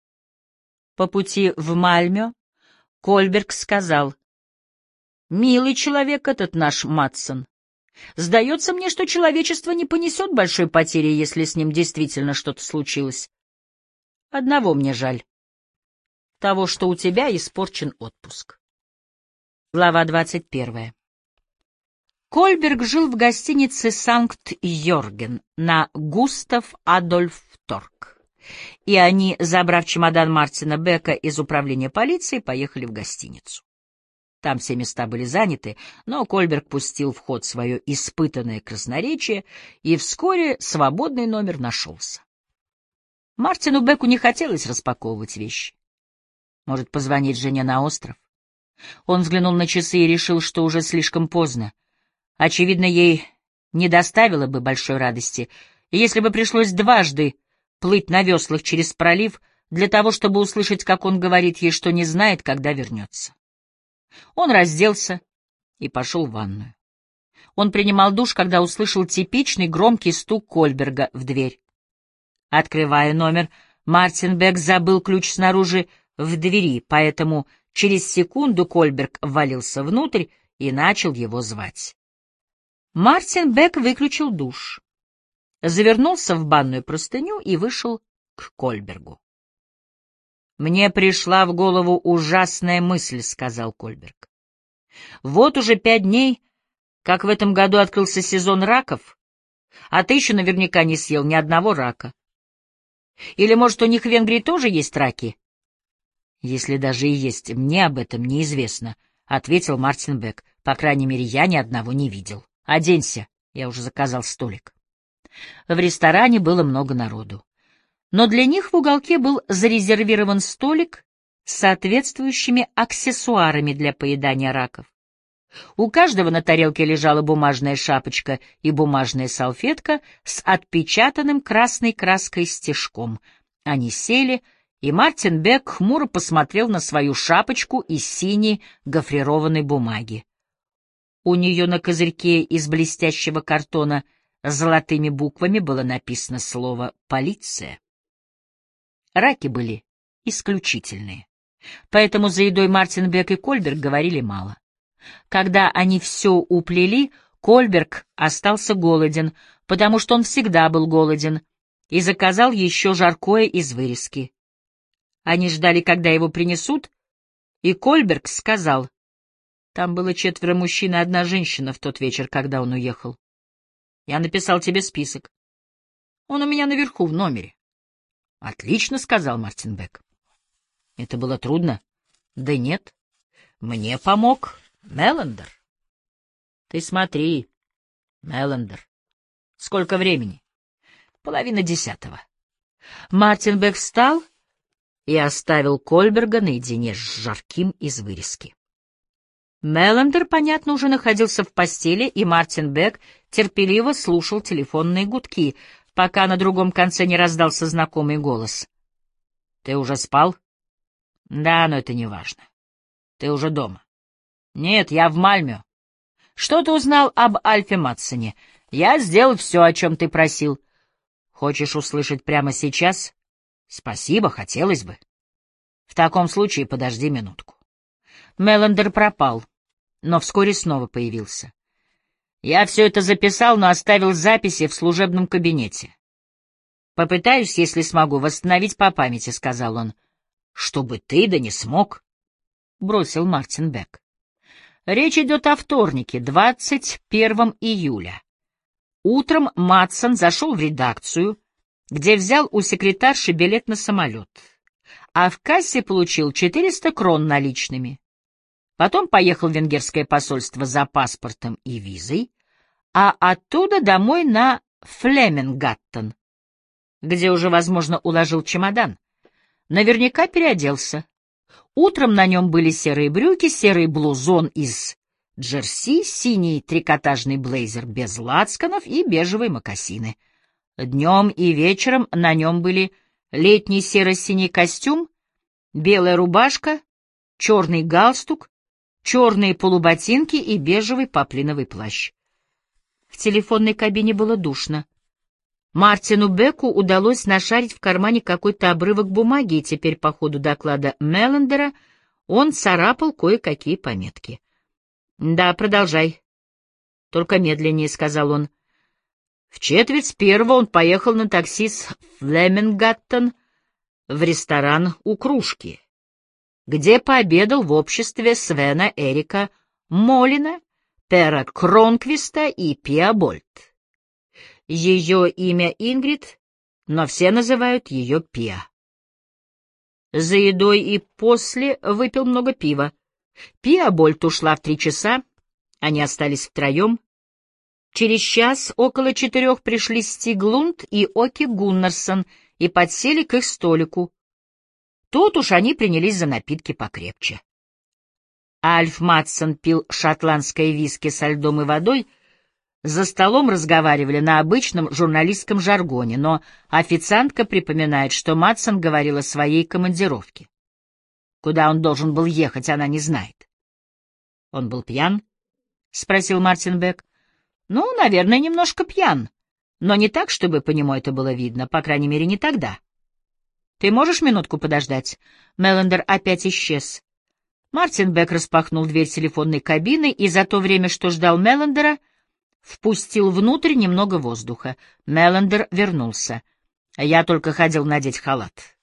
По пути в Мальмё Кольберг сказал: «Милый человек этот наш Матсон. Сдается мне, что человечество не понесет большой потери, если с ним действительно что-то случилось. Одного мне жаль. Того, что у тебя испорчен отпуск». Глава 21. Кольберг жил в гостинице «Санкт-Йорген» на Густав-Адольф-Торг, и они, забрав чемодан Мартина Бека из управления полиции, поехали в гостиницу. Там все места были заняты, но Кольберг пустил в ход свое испытанное красноречие, и вскоре свободный номер нашелся. Мартину Беку не хотелось распаковывать вещи. Может, позвонить жене на остров? Он взглянул на часы и решил, что уже слишком поздно. Очевидно, ей не доставило бы большой радости, если бы пришлось дважды плыть на веслах через пролив для того, чтобы услышать, как он говорит ей, что не знает, когда вернется. Он разделся и пошел в ванную. Он принимал душ, когда услышал типичный громкий стук Кольберга в дверь. Открывая номер, Мартин Бек забыл ключ снаружи в двери, поэтому через секунду Кольберг ввалился внутрь и начал его звать. Мартин Бек выключил душ, завернулся в банную простыню и вышел к Кольбергу. «Мне пришла в голову ужасная мысль», — сказал Кольберг. «Вот уже 5 дней, как в этом году открылся сезон раков, а ты еще наверняка не съел ни одного рака. Или, может, у них в Венгрии тоже есть раки?» «Если даже и есть, мне об этом неизвестно», — ответил Мартин Бек. «По крайней мере, я ни одного не видел. Оденься, я уже заказал столик». В ресторане было много народу, но для них в уголке был зарезервирован столик с соответствующими аксессуарами для поедания раков. У каждого на тарелке лежала бумажная шапочка и бумажная салфетка с отпечатанным красной краской стежком. Они сели, и Мартин Бек хмуро посмотрел на свою шапочку из синей гофрированной бумаги. У нее на козырьке из блестящего картона золотыми буквами было написано слово «полиция». Раки были исключительные, поэтому за едой Мартин Бек и Кольберг говорили мало. Когда они все уплели, Кольберг остался голоден, потому что он всегда был голоден, и заказал еще жаркое из вырезки. Они ждали, когда его принесут, и Кольберг сказал: «Там было 4 мужчин и 1 женщина в тот вечер, когда он уехал. Я написал тебе список. Он у меня наверху в номере». «Отлично», — сказал Мартин Бек. «Это было трудно?» «Да нет. Мне помог Меллендер». «Ты смотри, Меллендер. Сколько времени?» 9:30. Мартин Бек встал и оставил Кольберга наедине с жарким из вырезки. Меллендер, понятно, уже находился в постели, и Мартин Бек терпеливо слушал телефонные гудки, пока на другом конце не раздался знакомый голос. «Ты уже спал?» «Да, но это не важно. Ты уже дома?» «Нет, я в Мальмё». «Что ты узнал об Альфе Матсоне?» «Я сделал все, о чем ты просил». «Хочешь услышать прямо сейчас?» «Спасибо, хотелось бы». «В таком случае подожди минутку». Меллендер пропал, но вскоре снова появился. «Я все это записал, но оставил записи в служебном кабинете. Попытаюсь, если смогу, восстановить по памяти», — сказал он. «Чтобы ты да не смог», — бросил Мартин Бек. Речь идет о вторнике, 21 июля. Утром Матсон зашел в редакцию, где взял у секретарши билет на самолет, а в кассе получил 400 крон наличными. Потом поехал в венгерское посольство за паспортом и визой, а оттуда домой на Флемингаттен, где уже, возможно, уложил чемодан. Наверняка переоделся. Утром на нем были серые брюки, серый блузон из джерси, синий трикотажный блейзер без лацканов и бежевые мокасины. Днем и вечером на нем были летний серо-синий костюм, белая рубашка, черный галстук, черные полуботинки и бежевый поплиновый плащ. В телефонной кабине было душно. Мартину Беку удалось нашарить в кармане какой-то обрывок бумаги, и теперь по ходу доклада Меллендера он царапал кое-какие пометки. «Да, продолжай. Только медленнее», — сказал он. В 9:45 он поехал на такси с Флемингаттен в ресторан «У кружки», где пообедал в обществе Свена Эрика Молина, Пера Кронквиста и Пиа Больт. Ее имя Ингрид, но все называют ее Пиа. За едой и после выпил много пива. Пиа Больт ушла в 3 часа, они остались втроем. Через час, около 4, пришли Стиг Лунд и Оки Гуннарсон и подсели к их столику. Тут уж они принялись за напитки покрепче. Альф Матсон пил шотландское виски со льдом и водой. За столом разговаривали на обычном журналистском жаргоне, но официантка припоминает, что Матсон говорил о своей командировке. Куда он должен был ехать, она не знает. Он был пьян? — спросил Мартин Бек. — Ну, наверное, немножко пьян, но не так, чтобы по нему это было видно, по крайней мере, не тогда. — Ты можешь минутку подождать? Меллендер опять исчез. Мартин Бек распахнул дверь телефонной кабины и за то время, что ждал Меллендера, впустил внутрь немного воздуха. Меллендер вернулся. Я только хотел надеть халат.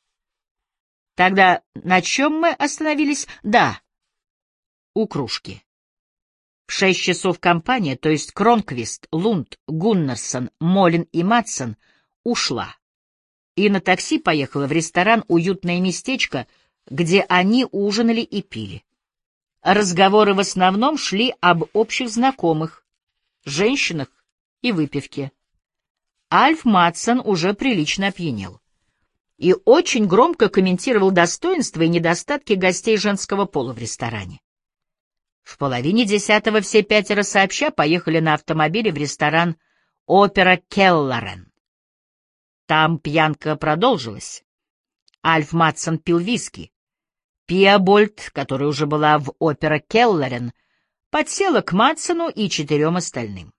Тогда на чем мы остановились? Да, у кружки. В 6 часов компания, то есть Кронквист, Лунд, Гуннерсон, Молин и Матсон, ушла. И на такси поехала в ресторан «Уютное местечко», где они ужинали и пили. Разговоры в основном шли об общих знакомых, женщинах и выпивке. Альф Матсон уже прилично опьянел и очень громко комментировал достоинства и недостатки гостей женского пола в ресторане. В 9:30 все 5 сообща поехали на автомобиле в ресторан «Опера Келларен». Там пьянка продолжилась. Альф Матсон пил виски. Пиа Больт, которая уже была в «Опера Келларен», подсела к Матсону и 4 остальным.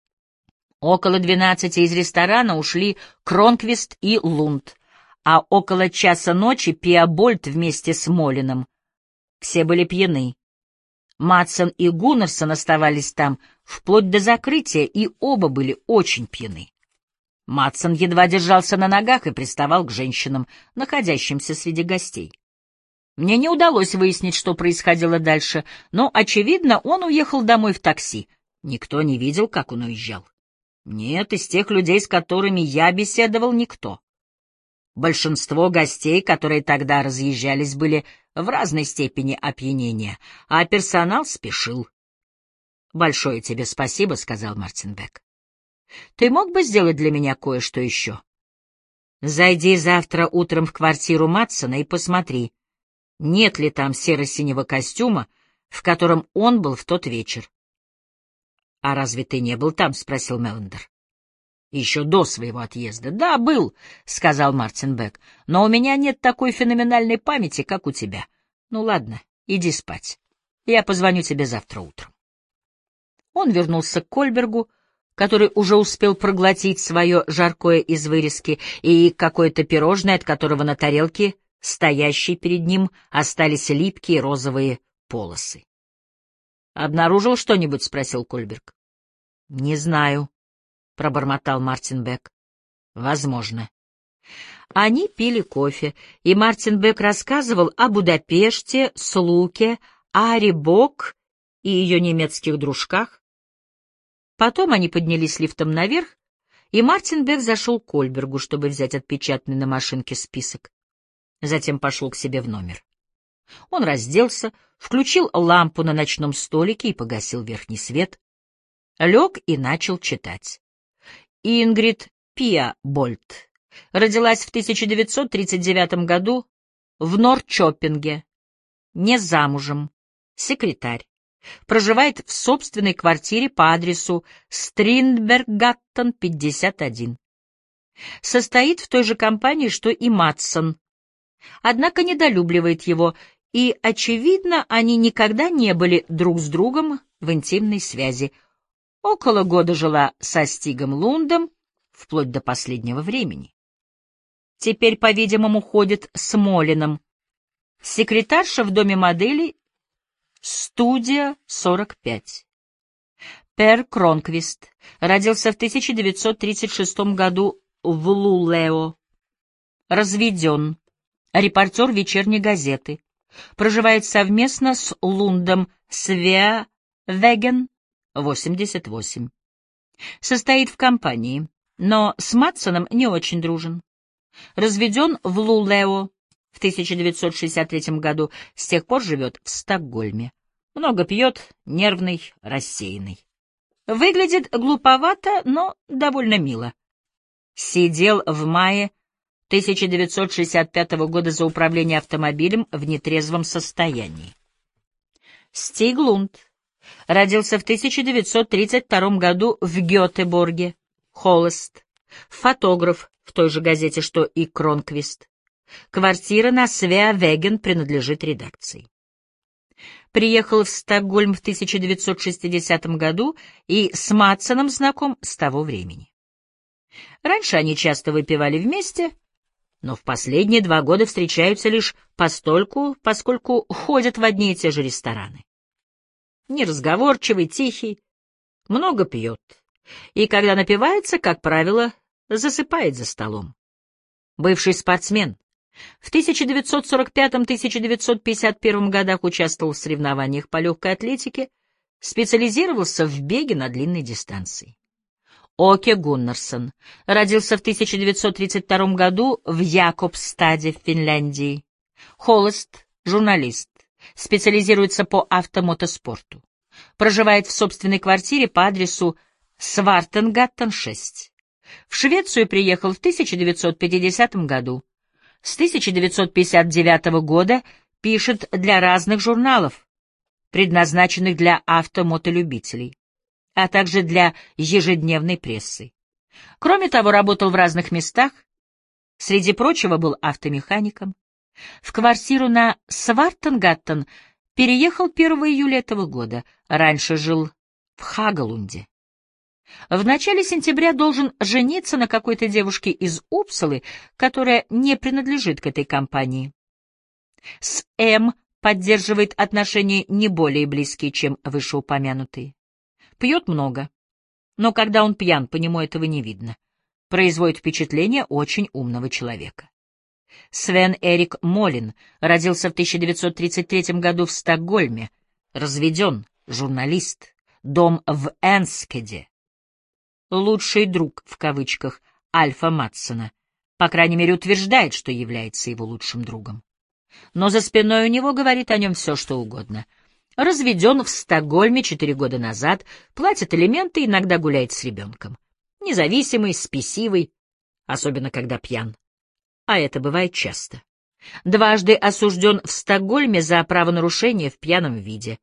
Около 12 из ресторана ушли Кронквист и Лунд, а около часа ночи Пиа Больт вместе с Молином. Все были пьяны. Матсон и Гуннерсон оставались там вплоть до закрытия, и оба были очень пьяны. Матсон едва держался на ногах и приставал к женщинам, находящимся среди гостей. Мне не удалось выяснить, что происходило дальше, но, очевидно, он уехал домой в такси. Никто не видел, как он уезжал. Нет, из тех людей, с которыми я беседовал, никто. Большинство гостей, которые тогда разъезжались, были в разной степени опьянения, а персонал спешил. — Большое тебе спасибо, — сказал Мартин Бек. — Ты мог бы сделать для меня кое-что еще? Зайди завтра утром в квартиру Матсона и посмотри, нет ли там серо-синего костюма, в котором он был в тот вечер. — А разве ты не был там? — спросил Меллендер. Еще до своего отъезда. — Да, был, — сказал Мартин Бек, — но у меня нет такой феноменальной памяти, как у тебя. Ну ладно, иди спать. Я позвоню тебе завтра утром. Он вернулся к Кольбергу, который уже успел проглотить свое жаркое из вырезки и какое-то пирожное, от которого на тарелке, стоящей перед ним, остались липкие розовые полосы. — Обнаружил что-нибудь? — спросил Кольберг. — Не знаю, — пробормотал Мартин Бек. — Возможно. Они пили кофе, и Мартин Бек рассказывал о Будапеште, Слуке, Ари Бок и ее немецких дружках. Потом они поднялись лифтом наверх, и Мартин Бек зашел к Кольбергу, чтобы взять отпечатанный на машинке список. Затем пошел к себе в номер. Он разделся, включил лампу на ночном столике и погасил верхний свет. Лег и начал читать. Ингрид Пиа Больт родилась в 1939 году в Норрчопинге, не замужем, секретарь. Проживает в собственной квартире по адресу Стриндберггаттен, 51. Состоит в той же компании, что и Матсон, однако недолюбливает его, и, очевидно, они никогда не были друг с другом в интимной связи. Около года жила со Стигом Лундом, вплоть до последнего времени. Теперь, по-видимому, ходит с Молином. Секретарша в доме моделей «Студия 45». Пер Кронквист родился в 1936 году в Лулео. Разведен. Репортер вечерней газеты. Проживает совместно с Лундом Свеа Веген, 88. Состоит в компании, но с Матсоном не очень дружен. Разведен в Лулео в 1963 году, с тех пор живет в Стокгольме. Много пьет, нервный, рассеянный. Выглядит глуповато, но довольно мило. Сидел в мае 1965 года за управление автомобилем в нетрезвом состоянии. Стиг Лунд родился в 1932 году в Гетеборге, холост, фотограф в той же газете, что и Кронквист. Квартира на Свеа Веген принадлежит редакции. приехал в Стокгольм в 1960 году и с Матсоном знаком с того времени. Раньше они часто выпивали вместе, но в последние 2 года встречаются лишь поскольку ходят в одни и те же рестораны. Неразговорчивый, тихий, много пьет, и когда напивается, как правило, засыпает за столом. Бывший спортсмен. В 1945-1951 годах участвовал в соревнованиях по легкой атлетике, специализировался в беге на длинной дистанции. Оке Гуннарсон родился в 1932 году в Якобстаде в Финляндии. Холост, журналист, специализируется по автомотоспорту. Проживает в собственной квартире по адресу Свартенгаттен, 6. В Швецию приехал в 1950 году. С 1959 года пишет для разных журналов, предназначенных для автомотолюбителей, а также для ежедневной прессы. Кроме того, работал в разных местах, среди прочего был автомехаником. В квартиру на Свартенгаттен переехал 1 июля этого года, раньше жил в Хагалунде. В начале сентября должен жениться на какой-то девушке из Упсалы, которая не принадлежит к этой компании. С М поддерживает отношения не более близкие, чем вышеупомянутые. Пьет много, но когда он пьян, по нему этого не видно. Производит впечатление очень умного человека. Свен Эрик Молин родился в 1933 году в Стокгольме, разведен, журналист, дом в Энскеде. «Лучший друг», в кавычках, Альфа Матсона, по крайней мере, утверждает, что является его лучшим другом. Но за спиной у него говорит о нем все, что угодно. Разведен в Стокгольме 4 года назад, платит алименты, иногда гуляет с ребенком. Независимый, спесивый, особенно когда пьян. А это бывает часто. Дважды осужден в Стокгольме за правонарушение в пьяном виде.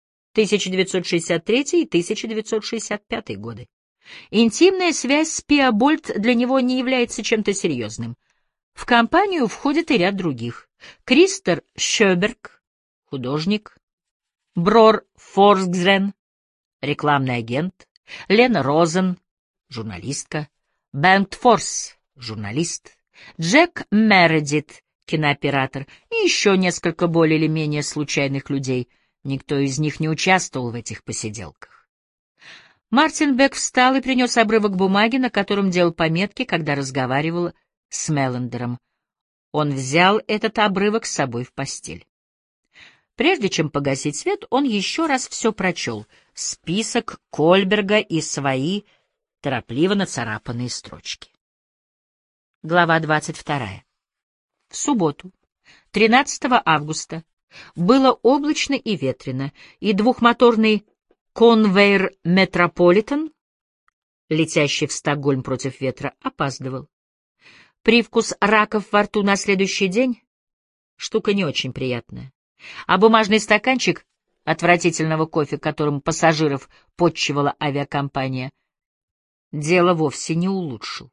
1963 и 1965 годы. Интимная связь с Пиа Больт для него не является чем-то серьезным. В компанию входит и ряд других. Кристер Шёберг, художник, Брор Форсгрен, рекламный агент, Лена Розен, журналистка, Бент Форс, журналист, Джек Мередит, кинооператор, и еще несколько более или менее случайных людей. Никто из них не участвовал в этих посиделках. Мартин Бек встал и принес обрывок бумаги, на котором делал пометки, когда разговаривал с Меллендером. Он взял этот обрывок с собой в постель. Прежде чем погасить свет, он еще раз все прочел. Список Кольберга и свои торопливо нацарапанные строчки. Глава 22. В субботу, 13 августа, было облачно и ветрено, и двухмоторный конвейер Метрополитен, летящий в Стокгольм против ветра, опаздывал. Привкус раков во рту на следующий день — штука не очень приятная. А бумажный стаканчик отвратительного кофе, которым пассажиров подчивала авиакомпания, дело вовсе не улучшил.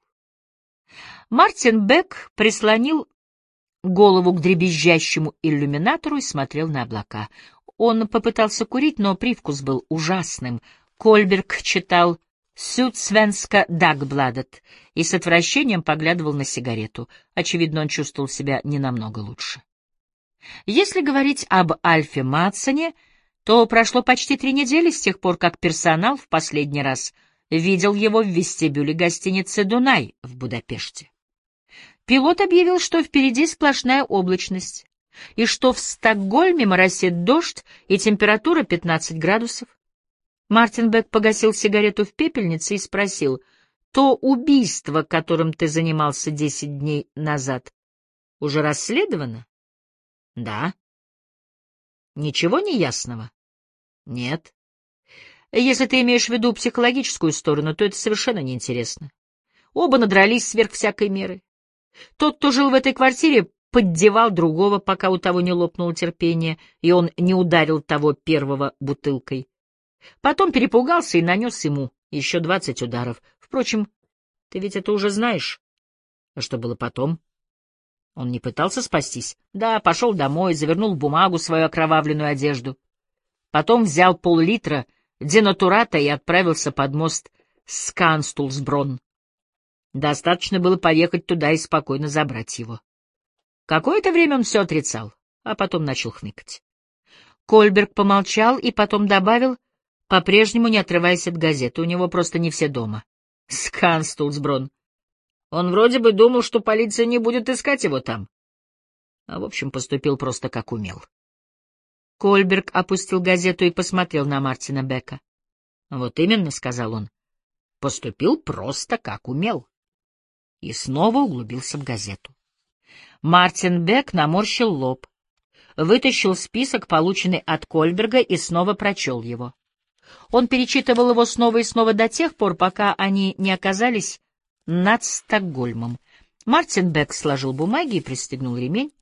Мартин Бек прислонил голову к дребезжащему иллюминатору и смотрел на облака. Он попытался курить, но привкус был ужасным. Кольберг читал «Сюдсвенска Дагбладет» и с отвращением поглядывал на сигарету. Очевидно, он чувствовал себя не намного лучше. Если говорить об Альфе Матсоне, то прошло почти 3 недели с тех пор, как персонал в последний раз видел его в вестибюле гостиницы «Дунай» в Будапеште. Пилот объявил, что впереди сплошная облачность, и что в Стокгольме моросит дождь и температура 15 градусов. Мартин Бек погасил сигарету в пепельнице и спросил: «То убийство, которым ты занимался 10 дней назад, уже расследовано?» «Да». «Ничего не ясного?» «Нет». «Если ты имеешь в виду психологическую сторону, то это совершенно неинтересно. Оба надрались сверх всякой меры. Тот, кто жил в этой квартире, поддевал другого, пока у того не лопнуло терпение, и он не ударил того первого бутылкой. Потом перепугался и нанес ему еще 20 ударов. Впрочем, ты ведь это уже знаешь. А что было потом? Он не пытался спастись? Да, пошел домой, завернул в бумагу свою окровавленную одежду Потом взял пол-литра денатурата и отправился под мост Сканстулсбронн. Достаточно было поехать туда и спокойно забрать его. Какое-то время он все отрицал, а потом начал хныкать. Кольберг помолчал и потом добавил, по-прежнему не отрываясь от газеты, у него просто не все дома. Сканстулсбронн. Он вроде бы думал, что полиция не будет искать его там. А в общем, поступил просто как умел. Кольберг опустил газету и посмотрел на Мартина Бека. — Вот именно, — сказал он, — поступил просто как умел. И снова углубился в газету. Мартин Бек наморщил лоб, вытащил список, полученный от Кольберга, и снова прочел его. Он перечитывал его снова и снова до тех пор, пока они не оказались над Стокгольмом. Мартин Бек сложил бумаги и пристегнул ремень.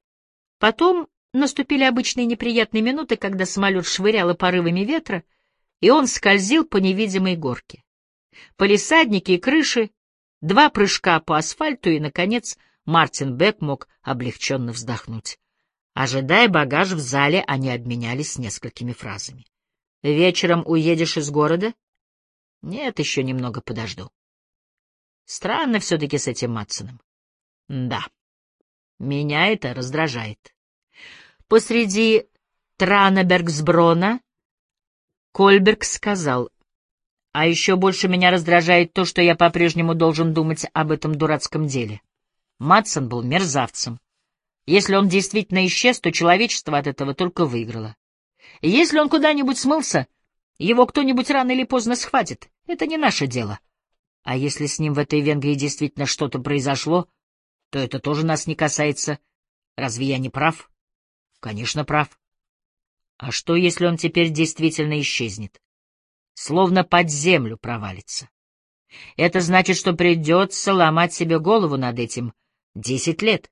Потом наступили обычные неприятные минуты, когда самолет швыряло порывами ветра, и он скользил по невидимой горке. Палисадники и крыши, 2 прыжка по асфальту, и, наконец, Мартин Бек мог облегченно вздохнуть. Ожидая багаж в зале, они обменялись несколькими фразами. «Вечером уедешь из города?» «Нет, еще немного подожду». Странно все-таки с этим Матсоном. Да, меня это раздражает. Посреди Транебергсброна Кольберг сказал, а еще больше меня раздражает то, что я по-прежнему должен думать об этом дурацком деле. Матсон был мерзавцем. Если он действительно исчез, то человечество от этого только выиграло. Если он куда-нибудь смылся, его кто-нибудь рано или поздно схватит. Это не наше дело. А если с ним в этой Венгрии действительно что-то произошло, то это тоже нас не касается. Разве я не прав? Конечно, прав. А что, если он теперь действительно исчезнет? Словно под землю провалится. Это значит, что придется ломать себе голову над этим 10 лет.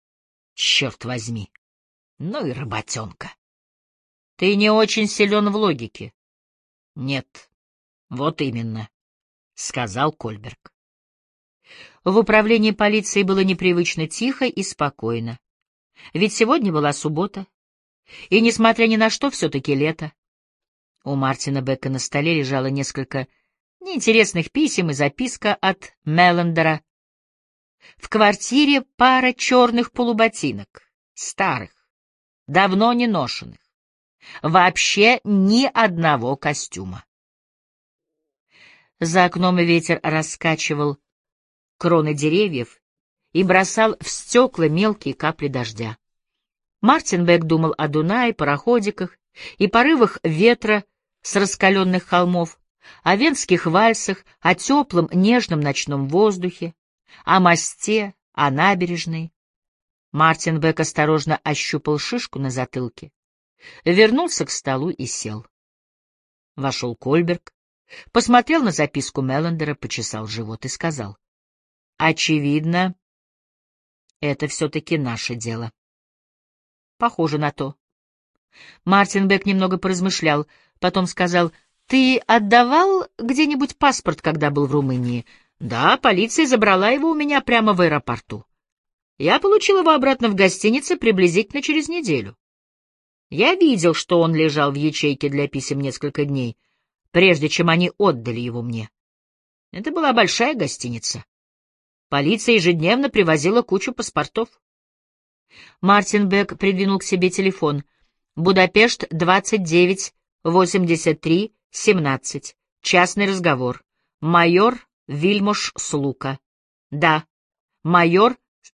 Черт возьми. Ну и работенка. Ты не очень силен в логике. Нет, вот именно, — сказал Кольберг. В управлении полиции было непривычно тихо и спокойно. Ведь сегодня была суббота, и, несмотря ни на что, все-таки лето. У Мартина Бека на столе лежало несколько неинтересных писем и записка от Меллендера. В квартире пара черных полуботинок, старых, давно не ношенных. Вообще ни одного костюма. За окном ветер раскачивал кроны деревьев и бросал в стекла мелкие капли дождя. Мартин Бек думал о Дунае, пароходиках и порывах ветра с раскаленных холмов, о венских вальсах, о теплом нежном ночном воздухе, о мосте, о набережной. Мартин Бек осторожно ощупал шишку на затылке, вернулся к столу и сел. Вошел Кольберг, посмотрел на записку Меллендера, почесал живот и сказал: «Очевидно, это все-таки наше дело». «Похоже на то». Мартин Бек немного поразмышлял, потом сказал: «Ты отдавал где-нибудь паспорт, когда был в Румынии?» «Да, полиция забрала его у меня прямо в аэропорту. Я получил его обратно в гостинице приблизительно через неделю. Я видел, что он лежал в ячейке для писем несколько дней, прежде чем они отдали его мне. Это была большая гостиница. Полиция ежедневно привозила кучу паспортов». Мартин Бек придвинул к себе телефон. «Будапешт, 29-83-17. Частный разговор. Майор Вильмош Слука». «Да, майор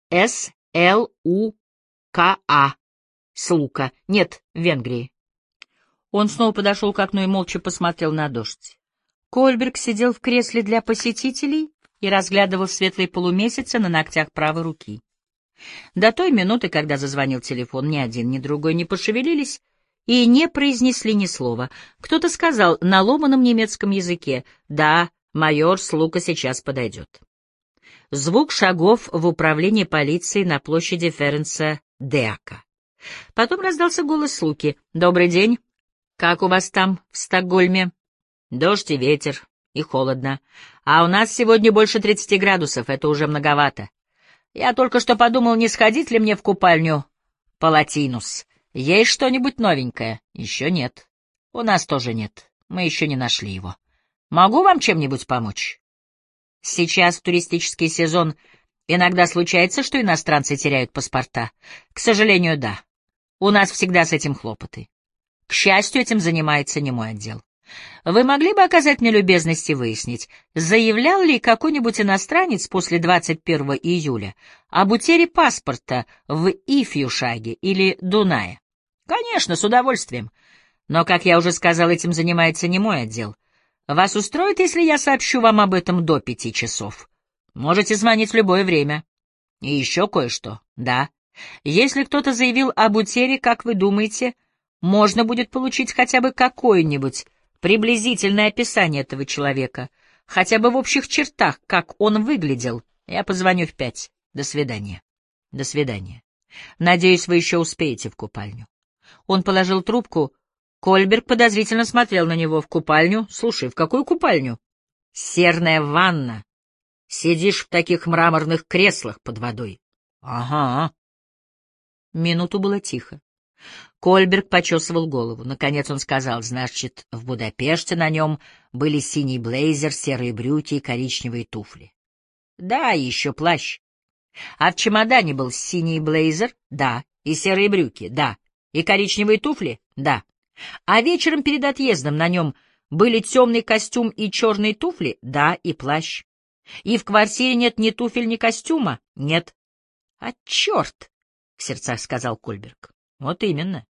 С.Л.У.К.А. Слука. Нет, в Венгрии». Он снова подошел к окну и молча посмотрел на дождь. Кольберг сидел в кресле для посетителей и разглядывал светлые полумесяцы на ногтях правой руки. До той минуты, когда зазвонил телефон, ни один, ни другой не пошевелились и не произнесли ни слова. Кто-то сказал на ломаном немецком языке: «Да, майор Слука сейчас подойдет». Звук шагов в управлении полиции на площади Ференца Деака. Потом раздался голос Слуки: «Добрый день. Как у вас там, в Стокгольме?» «Дождь и ветер, и холодно. А у нас сегодня больше 30 градусов, это уже многовато. Я только что подумал, не сходить ли мне в купальню Палатинус. Есть что-нибудь новенькое?» «Еще нет». У нас тоже нет. Мы еще не нашли его. Могу вам чем-нибудь помочь? Сейчас в туристический сезон иногда случается, что иностранцы теряют паспорта. К сожалению, да. У нас всегда с этим хлопоты. К счастью, этим занимается не мой отдел. Вы могли бы оказать мне любезность и выяснить, заявлял ли какой-нибудь иностранец после 21 июля об утере паспорта в Ифьюшаге или Дунае? Конечно, с удовольствием. Но, как я уже сказал, этим занимается не мой отдел. Вас устроит, если я сообщу вам об этом до 5 часов? Можете звонить в любое время. И еще кое-что. Да. Если кто-то заявил об утере, как вы думаете, можно будет получить хотя бы какое-нибудь приблизительное описание этого человека, хотя бы в общих чертах, как он выглядел. Я позвоню в 5. До свидания. До свидания. Надеюсь, вы еще успеете в купальню. Он положил трубку. Кольберг подозрительно смотрел на него. В купальню? Слушай, в какую купальню? Серная ванна. Сидишь в таких мраморных креслах под водой. Ага. Минуту было тихо. Кольберг почесывал голову. Наконец он сказал: значит, в Будапеште на нем были синий блейзер, серые брюки и коричневые туфли. Да, и еще плащ. А в чемодане был синий блейзер? Да. И серые брюки? Да. И коричневые туфли? Да. А вечером перед отъездом на нем были темный костюм и черные туфли? Да. И плащ. И в квартире нет ни туфель, ни костюма? Нет. А черт! — в сердцах сказал Кольберг. Вот именно.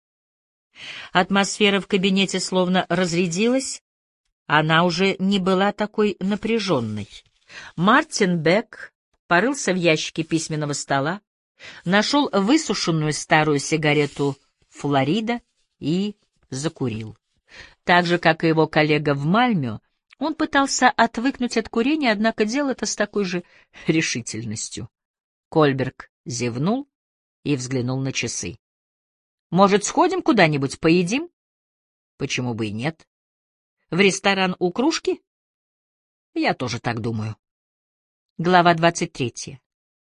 Атмосфера в кабинете словно разрядилась, она уже не была такой напряженной. Мартин Бек порылся в ящике письменного стола, нашел высушенную старую сигарету «Флорида» и закурил. Так же, как и его коллега в Мальмё, он пытался отвыкнуть от курения, однако делал это с такой же решительностью. Кольберг зевнул и взглянул на часы. «Может, сходим куда-нибудь, поедим?» «Почему бы и нет? В ресторан у кружки?» «Я тоже так думаю». Глава 23.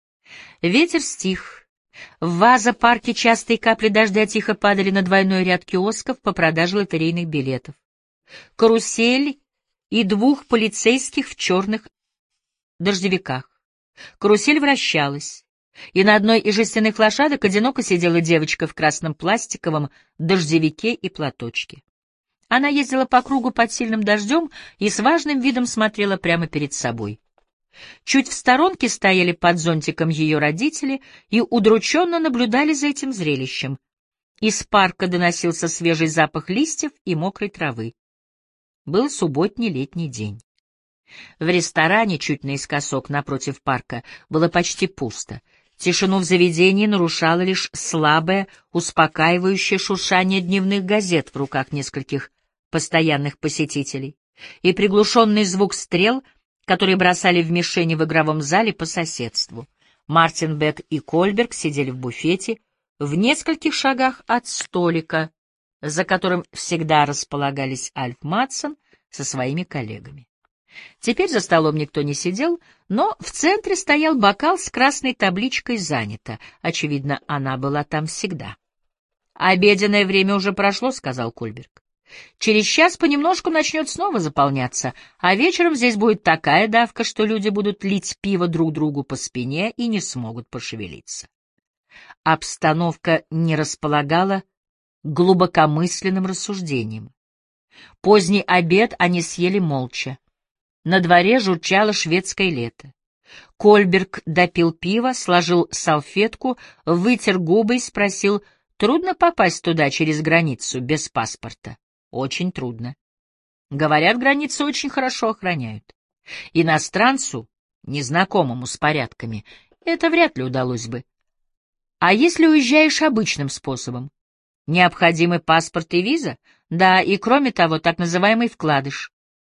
Ветер стих. В ваза-парке частые капли дождя тихо падали на двойной ряд киосков по продаже лотерейных билетов. Карусель и 2 полицейских в черных дождевиках. Карусель вращалась, и на одной из жестяных лошадок одиноко сидела девочка в красном пластиковом дождевике и платочке. Она ездила по кругу под сильным дождем и с важным видом смотрела прямо перед собой. Чуть в сторонке стояли под зонтиком ее родители и удрученно наблюдали за этим зрелищем. Из парка доносился свежий запах листьев и мокрой травы. Был субботний летний день. В ресторане, чуть наискосок напротив парка, было почти пусто. Тишину в заведении нарушало лишь слабое, успокаивающее шуршание дневных газет в руках нескольких постоянных посетителей и приглушенный звук стрел, которые бросали в мишени в игровом зале по соседству. Мартин Бек и Кольберг сидели в буфете в нескольких шагах от столика, за которым всегда располагались Альф Матсон со своими коллегами. Теперь за столом никто не сидел, но в центре стоял бокал с красной табличкой «Занято». Очевидно, она была там всегда. «Обеденное время уже прошло», — сказал Кольберг. «Через час понемножку начнет снова заполняться, а вечером здесь будет такая давка, что люди будут лить пиво друг другу по спине и не смогут пошевелиться». Обстановка не располагала глубокомысленным рассуждением. Поздний обед они съели молча. На дворе журчало шведское лето. Кольберг допил пиво, сложил салфетку, вытер губы и спросил: «Трудно попасть туда через границу без паспорта?» «Очень трудно. Говорят, границу очень хорошо охраняют. Иностранцу, незнакомому с порядками, это вряд ли удалось бы. А если уезжаешь обычным способом? Необходимы паспорт и виза? Да, и кроме того, так называемый вкладыш.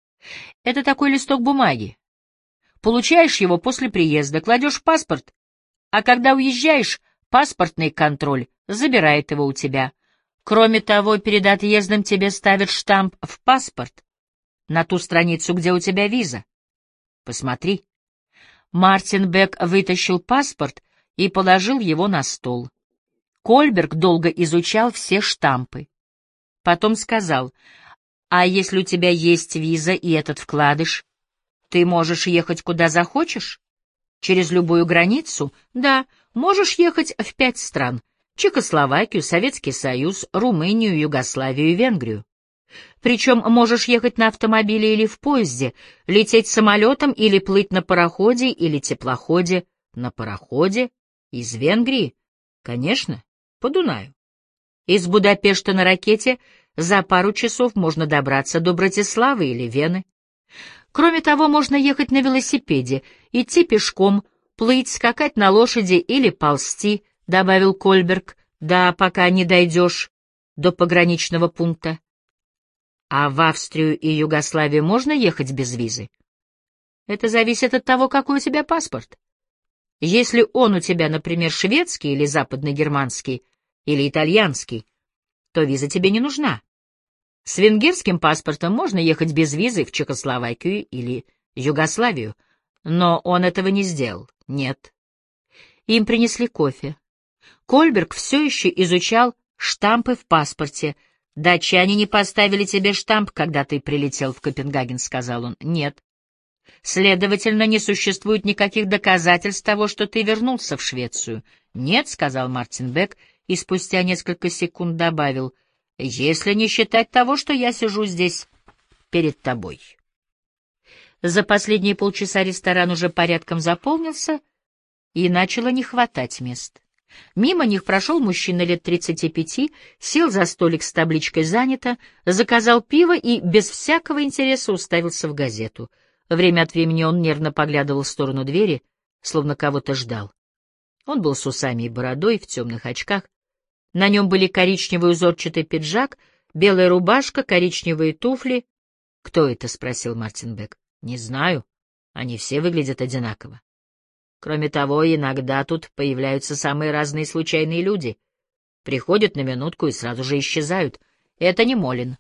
Это такой листок бумаги. Получаешь его после приезда, кладешь в паспорт, а когда уезжаешь, паспортный контроль забирает его у тебя. Кроме того, перед отъездом тебе ставят штамп в паспорт на ту страницу, где у тебя виза. Посмотри». Мартин Бек вытащил паспорт и положил его на стол. Кольберг долго изучал все штампы. Потом сказал: А если у тебя есть виза и этот вкладыш, ты можешь ехать куда захочешь? Через любую границу? Да, можешь ехать в 5 стран. Чехословакию, Советский Союз, Румынию, Югославию и Венгрию. Причем можешь ехать на автомобиле или в поезде, лететь самолетом или плыть на пароходе или теплоходе. На пароходе? Из Венгрии? Конечно, по Дунаю. Из Будапешта на ракете за пару часов можно добраться до Братиславы или Вены. Кроме того, можно ехать на велосипеде, идти пешком, плыть, скакать на лошади или ползти, — добавил Кольберг, — да пока не дойдешь до пограничного пункта. А в Австрию и Югославию можно ехать без визы? Это зависит от того, какой у тебя паспорт. Если он у тебя, например, шведский или западногерманский, или итальянский, то виза тебе не нужна. С венгерским паспортом можно ехать без визы в Чехословакию или Югославию, но он этого не сделал. Нет. Им принесли кофе. Кольберг все еще изучал штампы в паспорте. «Датчане не поставили тебе штамп, когда ты прилетел в Копенгаген», — сказал он. «Нет. Следовательно, не существует никаких доказательств того, что ты вернулся в Швецию». «Нет», — сказал Мартин Бек и спустя несколько секунд добавил, «если не считать того, что я сижу здесь перед тобой». За последние полчаса ресторан уже порядком заполнился, и начало не хватать мест. Мимо них прошел мужчина лет 35, сел за столик с табличкой «Занято», заказал пиво и без всякого интереса уставился в газету. Время от времени он нервно поглядывал в сторону двери, словно кого-то ждал. Он был с усами и бородой, в темных очках. На нем были коричневый узорчатый пиджак, белая рубашка, коричневые туфли. «Кто это?» — спросил Мартин Бек. «Не знаю. Они все выглядят одинаково. Кроме того, иногда тут появляются самые разные случайные люди. Приходят на минутку и сразу же исчезают. Это не Молин.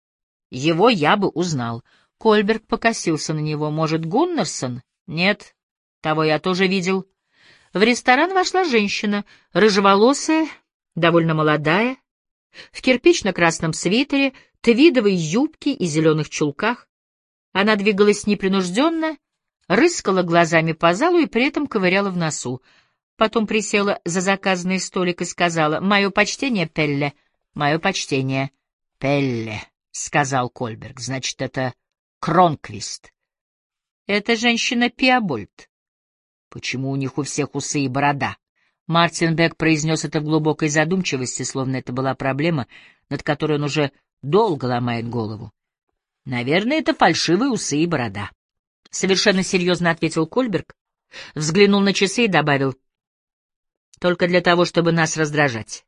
Его я бы узнал». Кольберг покосился на него. «Может, Гуннарсон?» «Нет, того я тоже видел». В ресторан вошла женщина, рыжеволосая, довольно молодая, в кирпично-красном свитере, твидовой юбке и зеленых чулках. Она двигалась непринужденно, рыскала глазами по залу и при этом ковыряла в носу. Потом присела за заказанный столик и сказала: «Мое почтение, Пелле, мое почтение». «Пелле», — сказал Кольберг, — «значит, это Кронквист». «Это женщина Пиабольд». «Почему у них у всех усы и борода?» Мартин Бек произнес это в глубокой задумчивости, словно это была проблема, над которой он уже долго ломает голову. «Наверное, это фальшивые усы и борода». Совершенно серьезно ответил Кольберг, взглянул на часы и добавил: «Только для того, чтобы нас раздражать».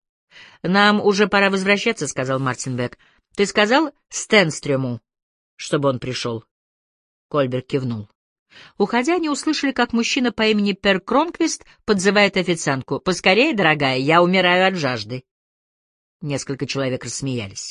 «Нам уже пора возвращаться», — сказал Мартин Бек. «Ты сказал Стенстрёму, чтобы он пришел?» Кольберг кивнул. Уходя, они услышали, как мужчина по имени Пер Кронквист подзывает официантку: «Поскорее, дорогая, я умираю от жажды». Несколько человек рассмеялись.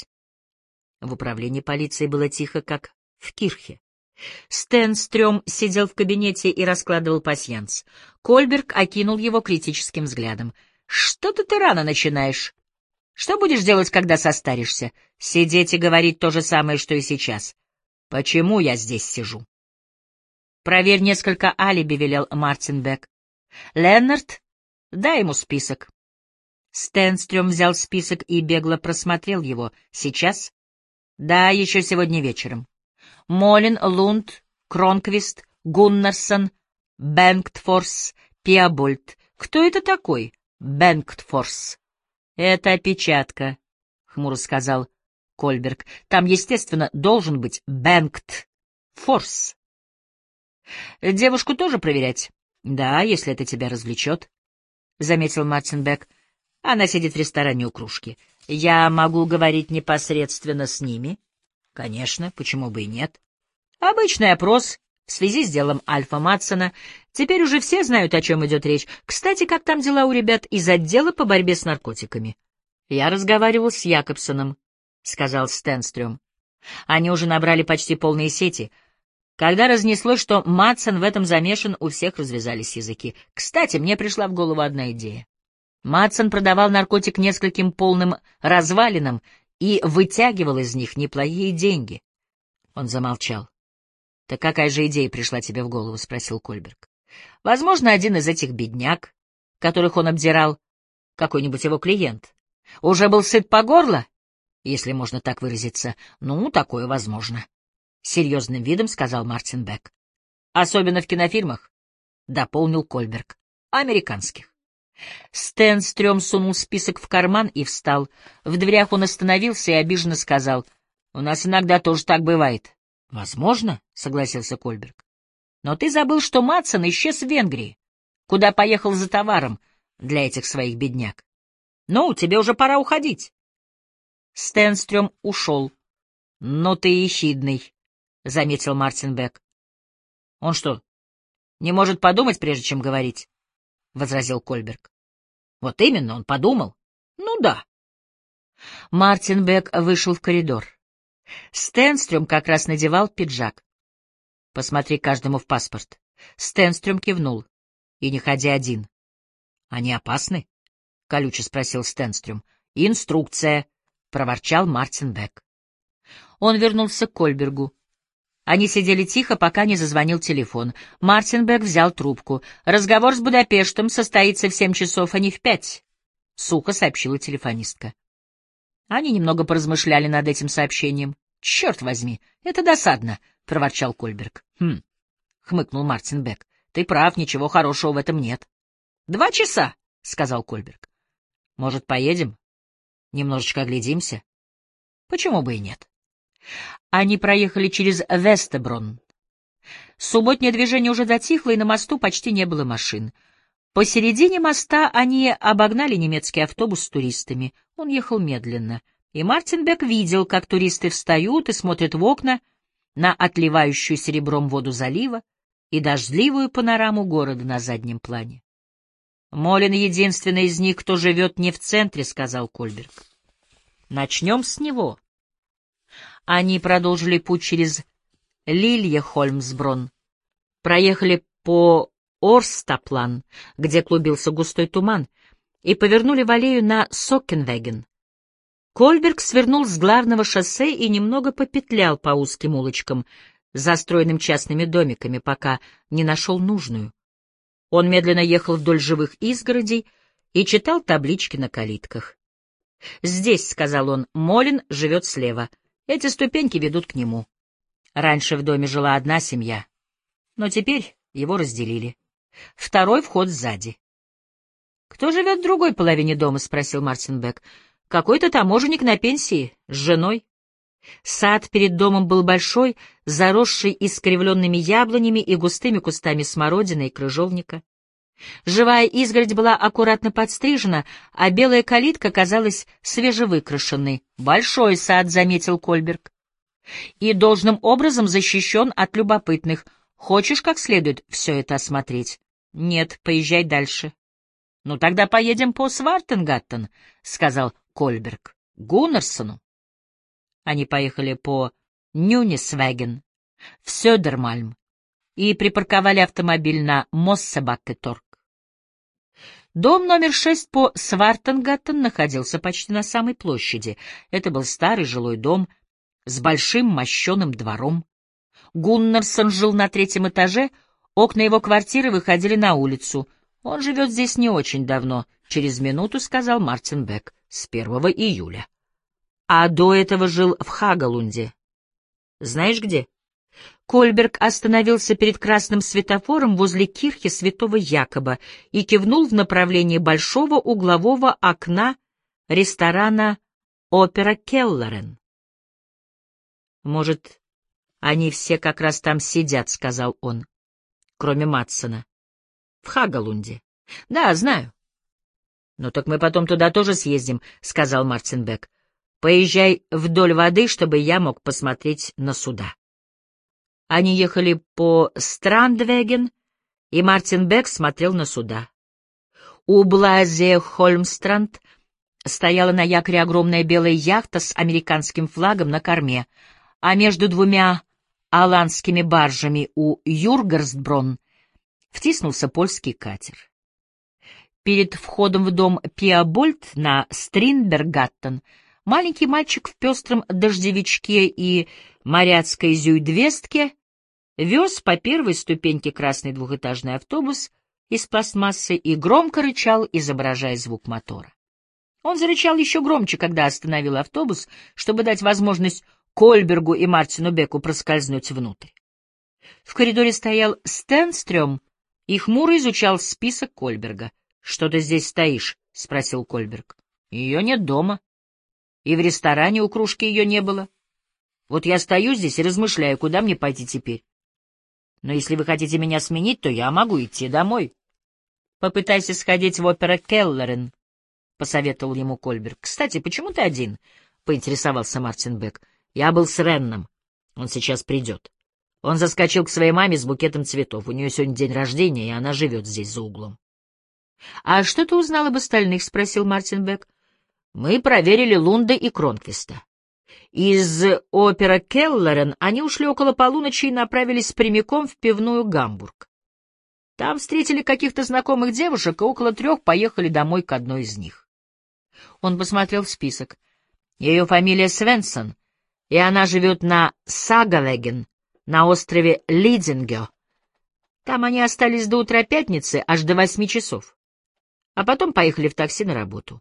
В управлении полиции было тихо, как в кирхе. Стенстрём сидел в кабинете и раскладывал пасьянс. Кольберг окинул его критическим взглядом. «Что-то ты рано начинаешь. Что будешь делать, когда состаришься? Сидеть и говорить то же самое, что и сейчас. Почему я здесь сижу?» «Проверь несколько алиби», — велел Мартин Бек. «Леннард, дай ему список». Стенстрём взял список и бегло просмотрел его. «Сейчас?» «Да, еще сегодня вечером». Молин, Лунд, Кронквист, Гуннарсон, Бенгтфорс, Пиабольд. Кто это такой, Бенгтфорс? Это опечатка, — хмуро сказал Кольберг. Там, естественно, должен быть Бенгтфорс. Девушку тоже проверять? Да, если это тебя развлечет, — заметил Мартин Бек. Она сидит в ресторане у кружки. Я могу говорить непосредственно с ними? Конечно, почему бы и нет. Обычный опрос в связи с делом Альфа Матсона. Теперь уже все знают, о чем идет речь. Кстати, как там дела у ребят из отдела по борьбе с наркотиками? Я разговаривал с Якобсоном, — сказал Стенстрём. Они уже набрали почти полные сети. Когда разнеслось, что Матсон в этом замешан, у всех развязались языки. Кстати, мне пришла в голову одна идея. Матсон продавал наркотик нескольким полным развалинам, и вытягивал из них неплохие деньги. Он замолчал. — Так какая же идея пришла тебе в голову? — спросил Кольберг. — Возможно, один из этих бедняк, которых он обдирал, какой-нибудь его клиент, уже был сыт по горло, если можно так выразиться. Ну, такое возможно. Серьезным видом сказал Мартин Бек. Особенно в кинофильмах, дополнил Кольберг. Американских. Стенстрём сунул список в карман и встал. В дверях он остановился и обиженно сказал: «У нас иногда тоже так бывает». «Возможно», — согласился Кольберг. «Но ты забыл, что Матсон исчез в Венгрии, куда поехал за товаром для этих своих бедняк. Ну, тебе уже пора уходить». Стенстрём ушел. «Ну ты ехидный», — заметил Мартин Бек. «Он что, не может подумать, прежде чем говорить?» — возразил Кольберг. «Вот именно, он подумал. Ну да». Мартин Бек вышел в коридор. Стенстрём как раз надевал пиджак. «Посмотри каждому в паспорт». Стенстрём кивнул. «И не ходи один». «Они опасны?» — колюче спросил Стенстрём. «Инструкция», — проворчал Мартин Бек. Он вернулся к Кольбергу. Они сидели тихо, пока не зазвонил телефон. Мартин Бек взял трубку. «Разговор с Будапештом состоится в 7 часов, а не в 5», — сухо сообщила телефонистка. Они немного поразмышляли над этим сообщением. «Черт возьми, это досадно», — проворчал Кольберг. «Хм», — хмыкнул Мартин Бек. «Ты прав, ничего хорошего в этом нет». «2 часа», — сказал Кольберг. «Может, поедем? Немножечко оглядимся?» «Почему бы и нет?» Они проехали через Вестеброн. Субботнее движение уже затихло, и на мосту почти не было машин. Посередине моста они обогнали немецкий автобус с туристами. Он ехал медленно, и Мартин Бек видел, как туристы встают и смотрят в окна на отливающую серебром воду залива и дождливую панораму города на заднем плане. «Молин — единственный из них, кто живет не в центре», — сказал Кольберг. «Начнем с него». Они продолжили путь через Лилье-Хольмсброн, проехали по Орстаплан, где клубился густой туман, и повернули в аллею на Соккенвеген. Кольберг свернул с главного шоссе и немного попетлял по узким улочкам, застроенным частными домиками, пока не нашел нужную. Он медленно ехал вдоль живых изгородей и читал таблички на калитках. «Здесь», — сказал он, — «Молин живет слева. Эти ступеньки ведут к нему. Раньше в доме жила одна семья, но теперь его разделили. Второй вход сзади». «Кто живет в другой половине дома?» — спросил Мартин Бек. «Какой-то таможенник на пенсии, с женой». Сад перед домом был большой, заросший искривленными яблонями и густыми кустами смородины и крыжовника. Живая изгородь была аккуратно подстрижена, а белая калитка казалась свежевыкрашенной. «Большой сад», — заметил Кольберг, — «и должным образом защищен от любопытных. Хочешь как следует все это осмотреть?» «Нет, поезжай дальше». «Ну тогда поедем по Свартенгаттен», — сказал Кольберг. «Гуннерсону». Они поехали по Нюнисвеген в Сёдермальм и припарковали автомобиль на Моссебаккеторг. Дом номер 6 по Свартенгаттен находился почти на самой площади. Это был старый жилой дом с большим мощеным двором. Гуннерсон жил на 3-м этаже, окна его квартиры выходили на улицу. «Он живет здесь не очень давно», — через минуту сказал Мартин Бек, — «с 1 июля. А до этого жил в Хагалунде. Знаешь где?» Кольберг остановился перед красным светофором возле кирхи святого Якоба и кивнул в направлении большого углового окна ресторана «Опера Келлерен». «Может, они все как раз там сидят», — сказал он, — «кроме Матсона. В Хагалунде». «Да, знаю». «Ну так мы потом туда тоже съездим», — сказал Мартин Бек. «Поезжай вдоль воды, чтобы я мог посмотреть на суда». Они ехали по Страндвеген, и Мартин Бек смотрел на суда. У Блазе-Хольмстранд стояла на якоре огромная белая яхта с американским флагом на корме, а между двумя аланскими баржами у Юргерстброн втиснулся польский катер. Перед входом в дом Пиабольт на Стринбергаттен Маленький мальчик в пестром дождевичке и моряцкой зюйдвестке вез по первой ступеньке красный двухэтажный автобус из пластмассы и громко рычал, изображая звук мотора. Он зарычал еще громче, когда остановил автобус, чтобы дать возможность Кольбергу и Мартину Беку проскользнуть внутрь. В коридоре стоял Стенстрём и хмуро изучал список Кольберга. — Что ты здесь стоишь? — спросил Кольберг. — Ее нет дома. И в ресторане у кружки ее не было. Вот я стою здесь и размышляю, куда мне пойти теперь. Но если вы хотите меня сменить, то я могу идти домой. — Попытайся сходить в опера Келлерен, — посоветовал ему Кольберг. — Кстати, почему ты один? — поинтересовался Мартин Бек. — Я был с Ренном. Он сейчас придет. Он заскочил к своей маме с букетом цветов. У нее сегодня день рождения, и она живет здесь за углом. — А что ты узнал об остальных? — спросил Мартин Бек. — Мы проверили Лунда и Кронквиста. Из опера Келлерен они ушли около полуночи и направились прямиком в пивную «Гамбург». Там встретили каких-то знакомых девушек, и около 3 поехали домой к одной из них. Он посмотрел в список. Ее фамилия Свенсон, и она живет на Сагавеген, на острове Лидингё. Там они остались до утра пятницы, аж до 8 часов. А потом поехали в такси на работу.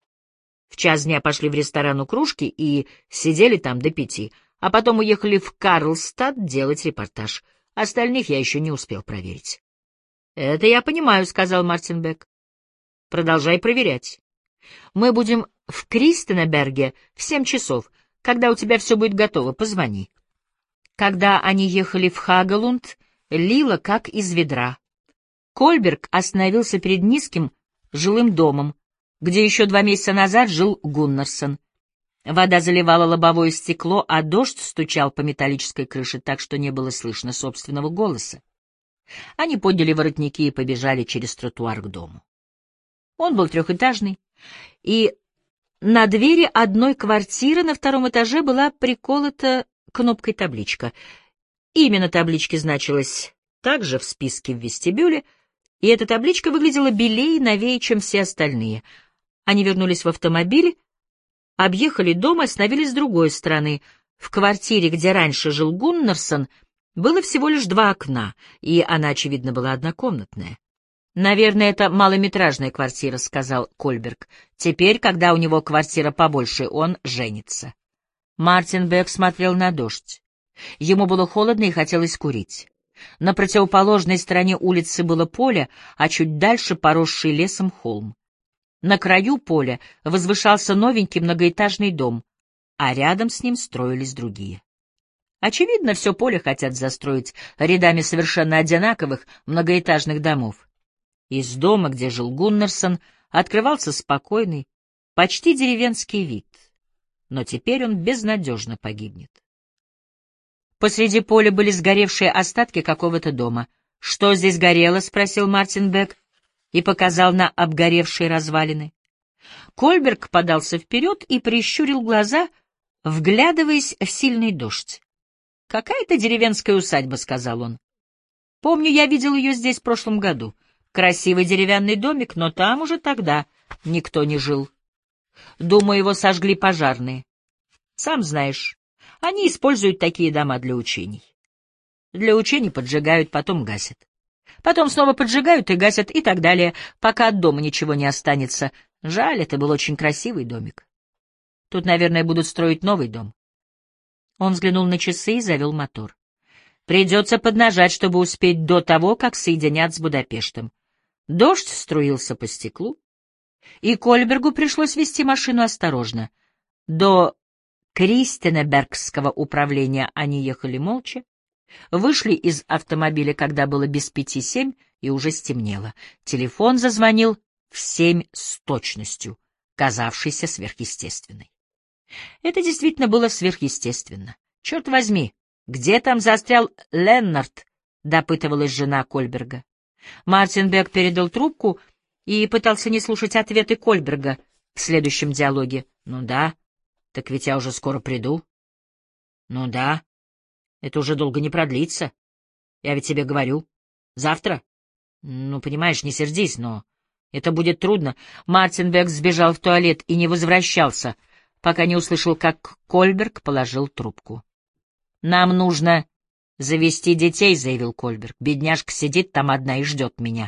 В 1:00 дня пошли в ресторан у кружки и сидели там до 5, а потом уехали в Карлстад делать репортаж. Остальных я еще не успел проверить. — Это я понимаю, — сказал Мартин Бек. — Продолжай проверять. Мы будем в Кристенеберге в 7 часов. Когда у тебя все будет готово, позвони. Когда они ехали в Хагалунд, лило как из ведра. Кольберг остановился перед низким жилым домом, где еще 2 месяца назад жил Гуннарсон. Вода заливала лобовое стекло, а дождь стучал по металлической крыше так, что не было слышно собственного голоса. Они подняли воротники и побежали через тротуар к дому. Он был 3-этажный, и на двери одной квартиры на 2-м этаже была приколота кнопкой табличка. Имя на табличке значилось также в списке в вестибюле, и эта табличка выглядела белее и новее, чем все остальные. Они вернулись в автомобиль, объехали дом и остановились с другой стороны. В квартире, где раньше жил Гуннарсон, было всего лишь 2 окна, и она, очевидно, была однокомнатная. «Наверное, это малометражная квартира», — сказал Кольберг. «Теперь, когда у него квартира побольше, он женится». Мартин Бек смотрел на дождь. Ему было холодно и хотелось курить. На противоположной стороне улицы было поле, а чуть дальше поросший лесом холм. На краю поля возвышался новенький многоэтажный дом, а рядом с ним строились другие. Очевидно, все поле хотят застроить рядами совершенно одинаковых многоэтажных домов. Из дома, где жил Гуннарсон, открывался спокойный, почти деревенский вид, но теперь он безнадежно погибнет. Посреди поля были сгоревшие остатки какого-то дома. «Что здесь горело?» — спросил Мартин Бек и показал на обгоревшие развалины. Кольберг подался вперед и прищурил глаза, вглядываясь в сильный дождь. «Какая-то деревенская усадьба», — сказал он. «Помню, я видел ее здесь в прошлом году. Красивый деревянный домик, но там уже тогда никто не жил. Думаю, его сожгли пожарные. Сам знаешь, они используют такие дома для учений. Для учений поджигают, потом гасят. Потом снова поджигают и гасят, и так далее, пока от дома ничего не останется. Жаль, это был очень красивый домик. Тут, наверное, будут строить новый дом». Он взглянул на часы и завел мотор. Придется поднажать, чтобы успеть до того, как соединят с Будапештом. Дождь струился по стеклу, и Кольбергу пришлось вести машину осторожно. До Кристенебергского управления они ехали молча, вышли из автомобиля, когда было без 5:07, и уже стемнело. Телефон зазвонил в 7 с точностью, казавшейся сверхъестественной. Это действительно было сверхъестественно. «Черт возьми, где там застрял Леннард?» — допытывалась жена Кольберга. Мартин Бек передал трубку и пытался не слушать ответы Кольберга в следующем диалоге. «Ну да, так ведь я уже скоро приду». «Ну да, это уже долго не продлится. Я ведь тебе говорю. Завтра? Ну, понимаешь, не сердись, но это будет трудно». Мартин Бек сбежал в туалет и не возвращался, пока не услышал, как Кольберг положил трубку. «Нам нужно завести детей», — заявил Кольберг. «Бедняжка сидит там одна и ждет меня».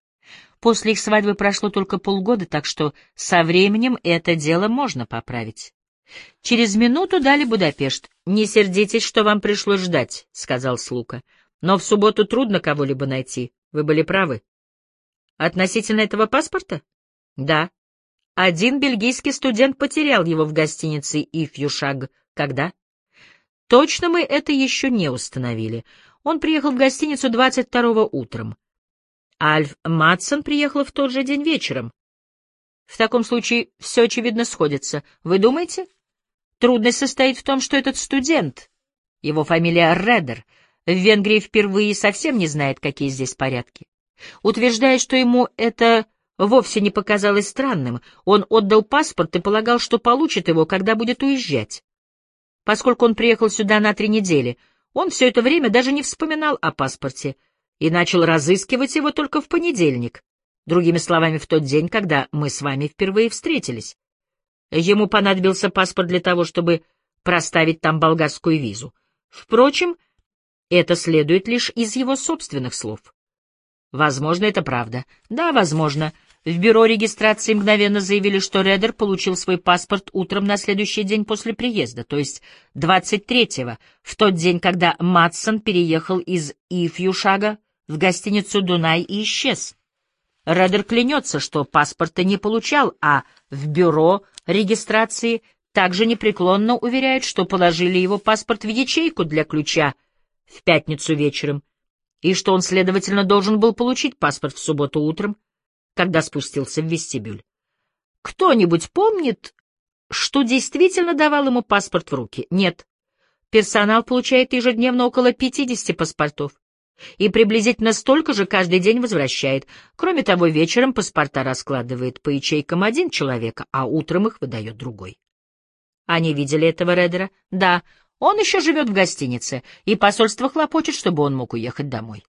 После их свадьбы прошло только полгода, так что со временем это дело можно поправить. Через минуту дали Будапешт. «Не сердитесь, что вам пришлось ждать», — сказал Слука. «Но в субботу трудно кого-либо найти. Вы были правы». «Относительно этого паспорта?» «Да. Один бельгийский студент потерял его в гостинице «Ифьюшаг». Когда?» «Точно мы это еще не установили. Он приехал в гостиницу 22-го утром. Альф Матсон приехал в тот же день вечером. В таком случае все, очевидно, сходится. Вы думаете? Трудность состоит в том, что этот студент, его фамилия Редер, в Венгрии впервые совсем не знает, какие здесь порядки. Утверждая, что ему это вовсе не показалось странным, он отдал паспорт и полагал, что получит его, когда будет уезжать. Поскольку он приехал сюда на 3 недели, он все это время даже не вспоминал о паспорте и начал разыскивать его только в понедельник, другими словами, в тот день, когда мы с вами впервые встретились. Ему понадобился паспорт для того, чтобы проставить там болгарскую визу. Впрочем, это следует лишь из его собственных слов. Возможно, это правда. Да, возможно. В бюро регистрации мгновенно заявили, что Редер получил свой паспорт утром на следующий день после приезда, то есть 23-го, в тот день, когда Матсон переехал из Ифьюшага в гостиницу «Дунай» и исчез. Редер клянется, что паспорта не получал, а в бюро регистрации также непреклонно уверяют, что положили его паспорт в ячейку для ключа в пятницу вечером, и что он, следовательно, должен был получить паспорт в субботу утром, когда спустился в вестибюль. Кто-нибудь помнит, что действительно давал ему паспорт в руки? Нет. Персонал получает ежедневно около 50 паспортов и приблизительно столько же каждый день возвращает. Кроме того, вечером паспорта раскладывает по ячейкам один человек, а утром их выдает другой. Они видели этого Редера? Да, он еще живет в гостинице, и посольство хлопочет, чтобы он мог уехать домой.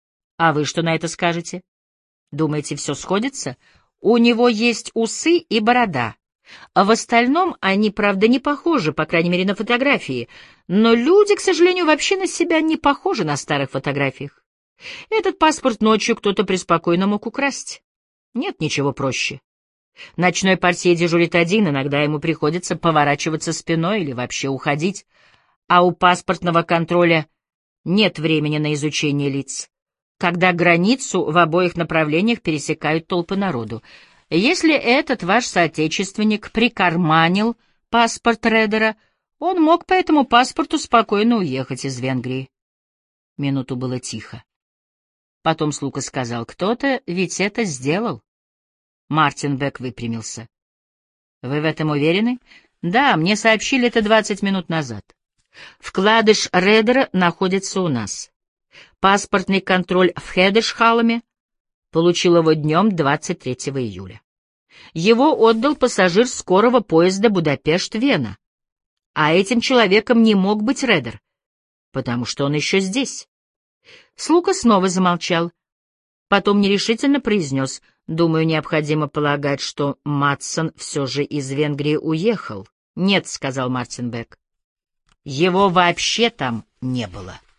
А вы что на это скажете? Думаете, все сходится? У него есть усы и борода. А в остальном они, правда, не похожи, по крайней мере, на фотографии. Но люди, к сожалению, вообще на себя не похожи на старых фотографиях. Этот паспорт ночью кто-то преспокойно мог украсть. Нет ничего проще. Ночной портье дежурит один, иногда ему приходится поворачиваться спиной или вообще уходить. А у паспортного контроля нет времени на изучение лиц, когда границу в обоих направлениях пересекают толпы народу. Если этот ваш соотечественник прикарманил паспорт Редера, он мог по этому паспорту спокойно уехать из Венгрии. Минуту было тихо. Потом Слука сказал: «Кто-то ведь это сделал». Мартин Бек выпрямился. «Вы в этом уверены?» «Да, мне сообщили это 20 минут назад. Вкладыш Редера находится у нас. Паспортный контроль в Хедешхаламе получил его днем 23 июля. Его отдал пассажир скорого поезда Будапешт-Вена. А этим человеком не мог быть Редер, потому что он еще здесь». Слука снова замолчал. Потом нерешительно произнес: «Думаю, необходимо полагать, что Матсон все же из Венгрии уехал». «Нет», — сказал Мартин Бек. «Его вообще там не было».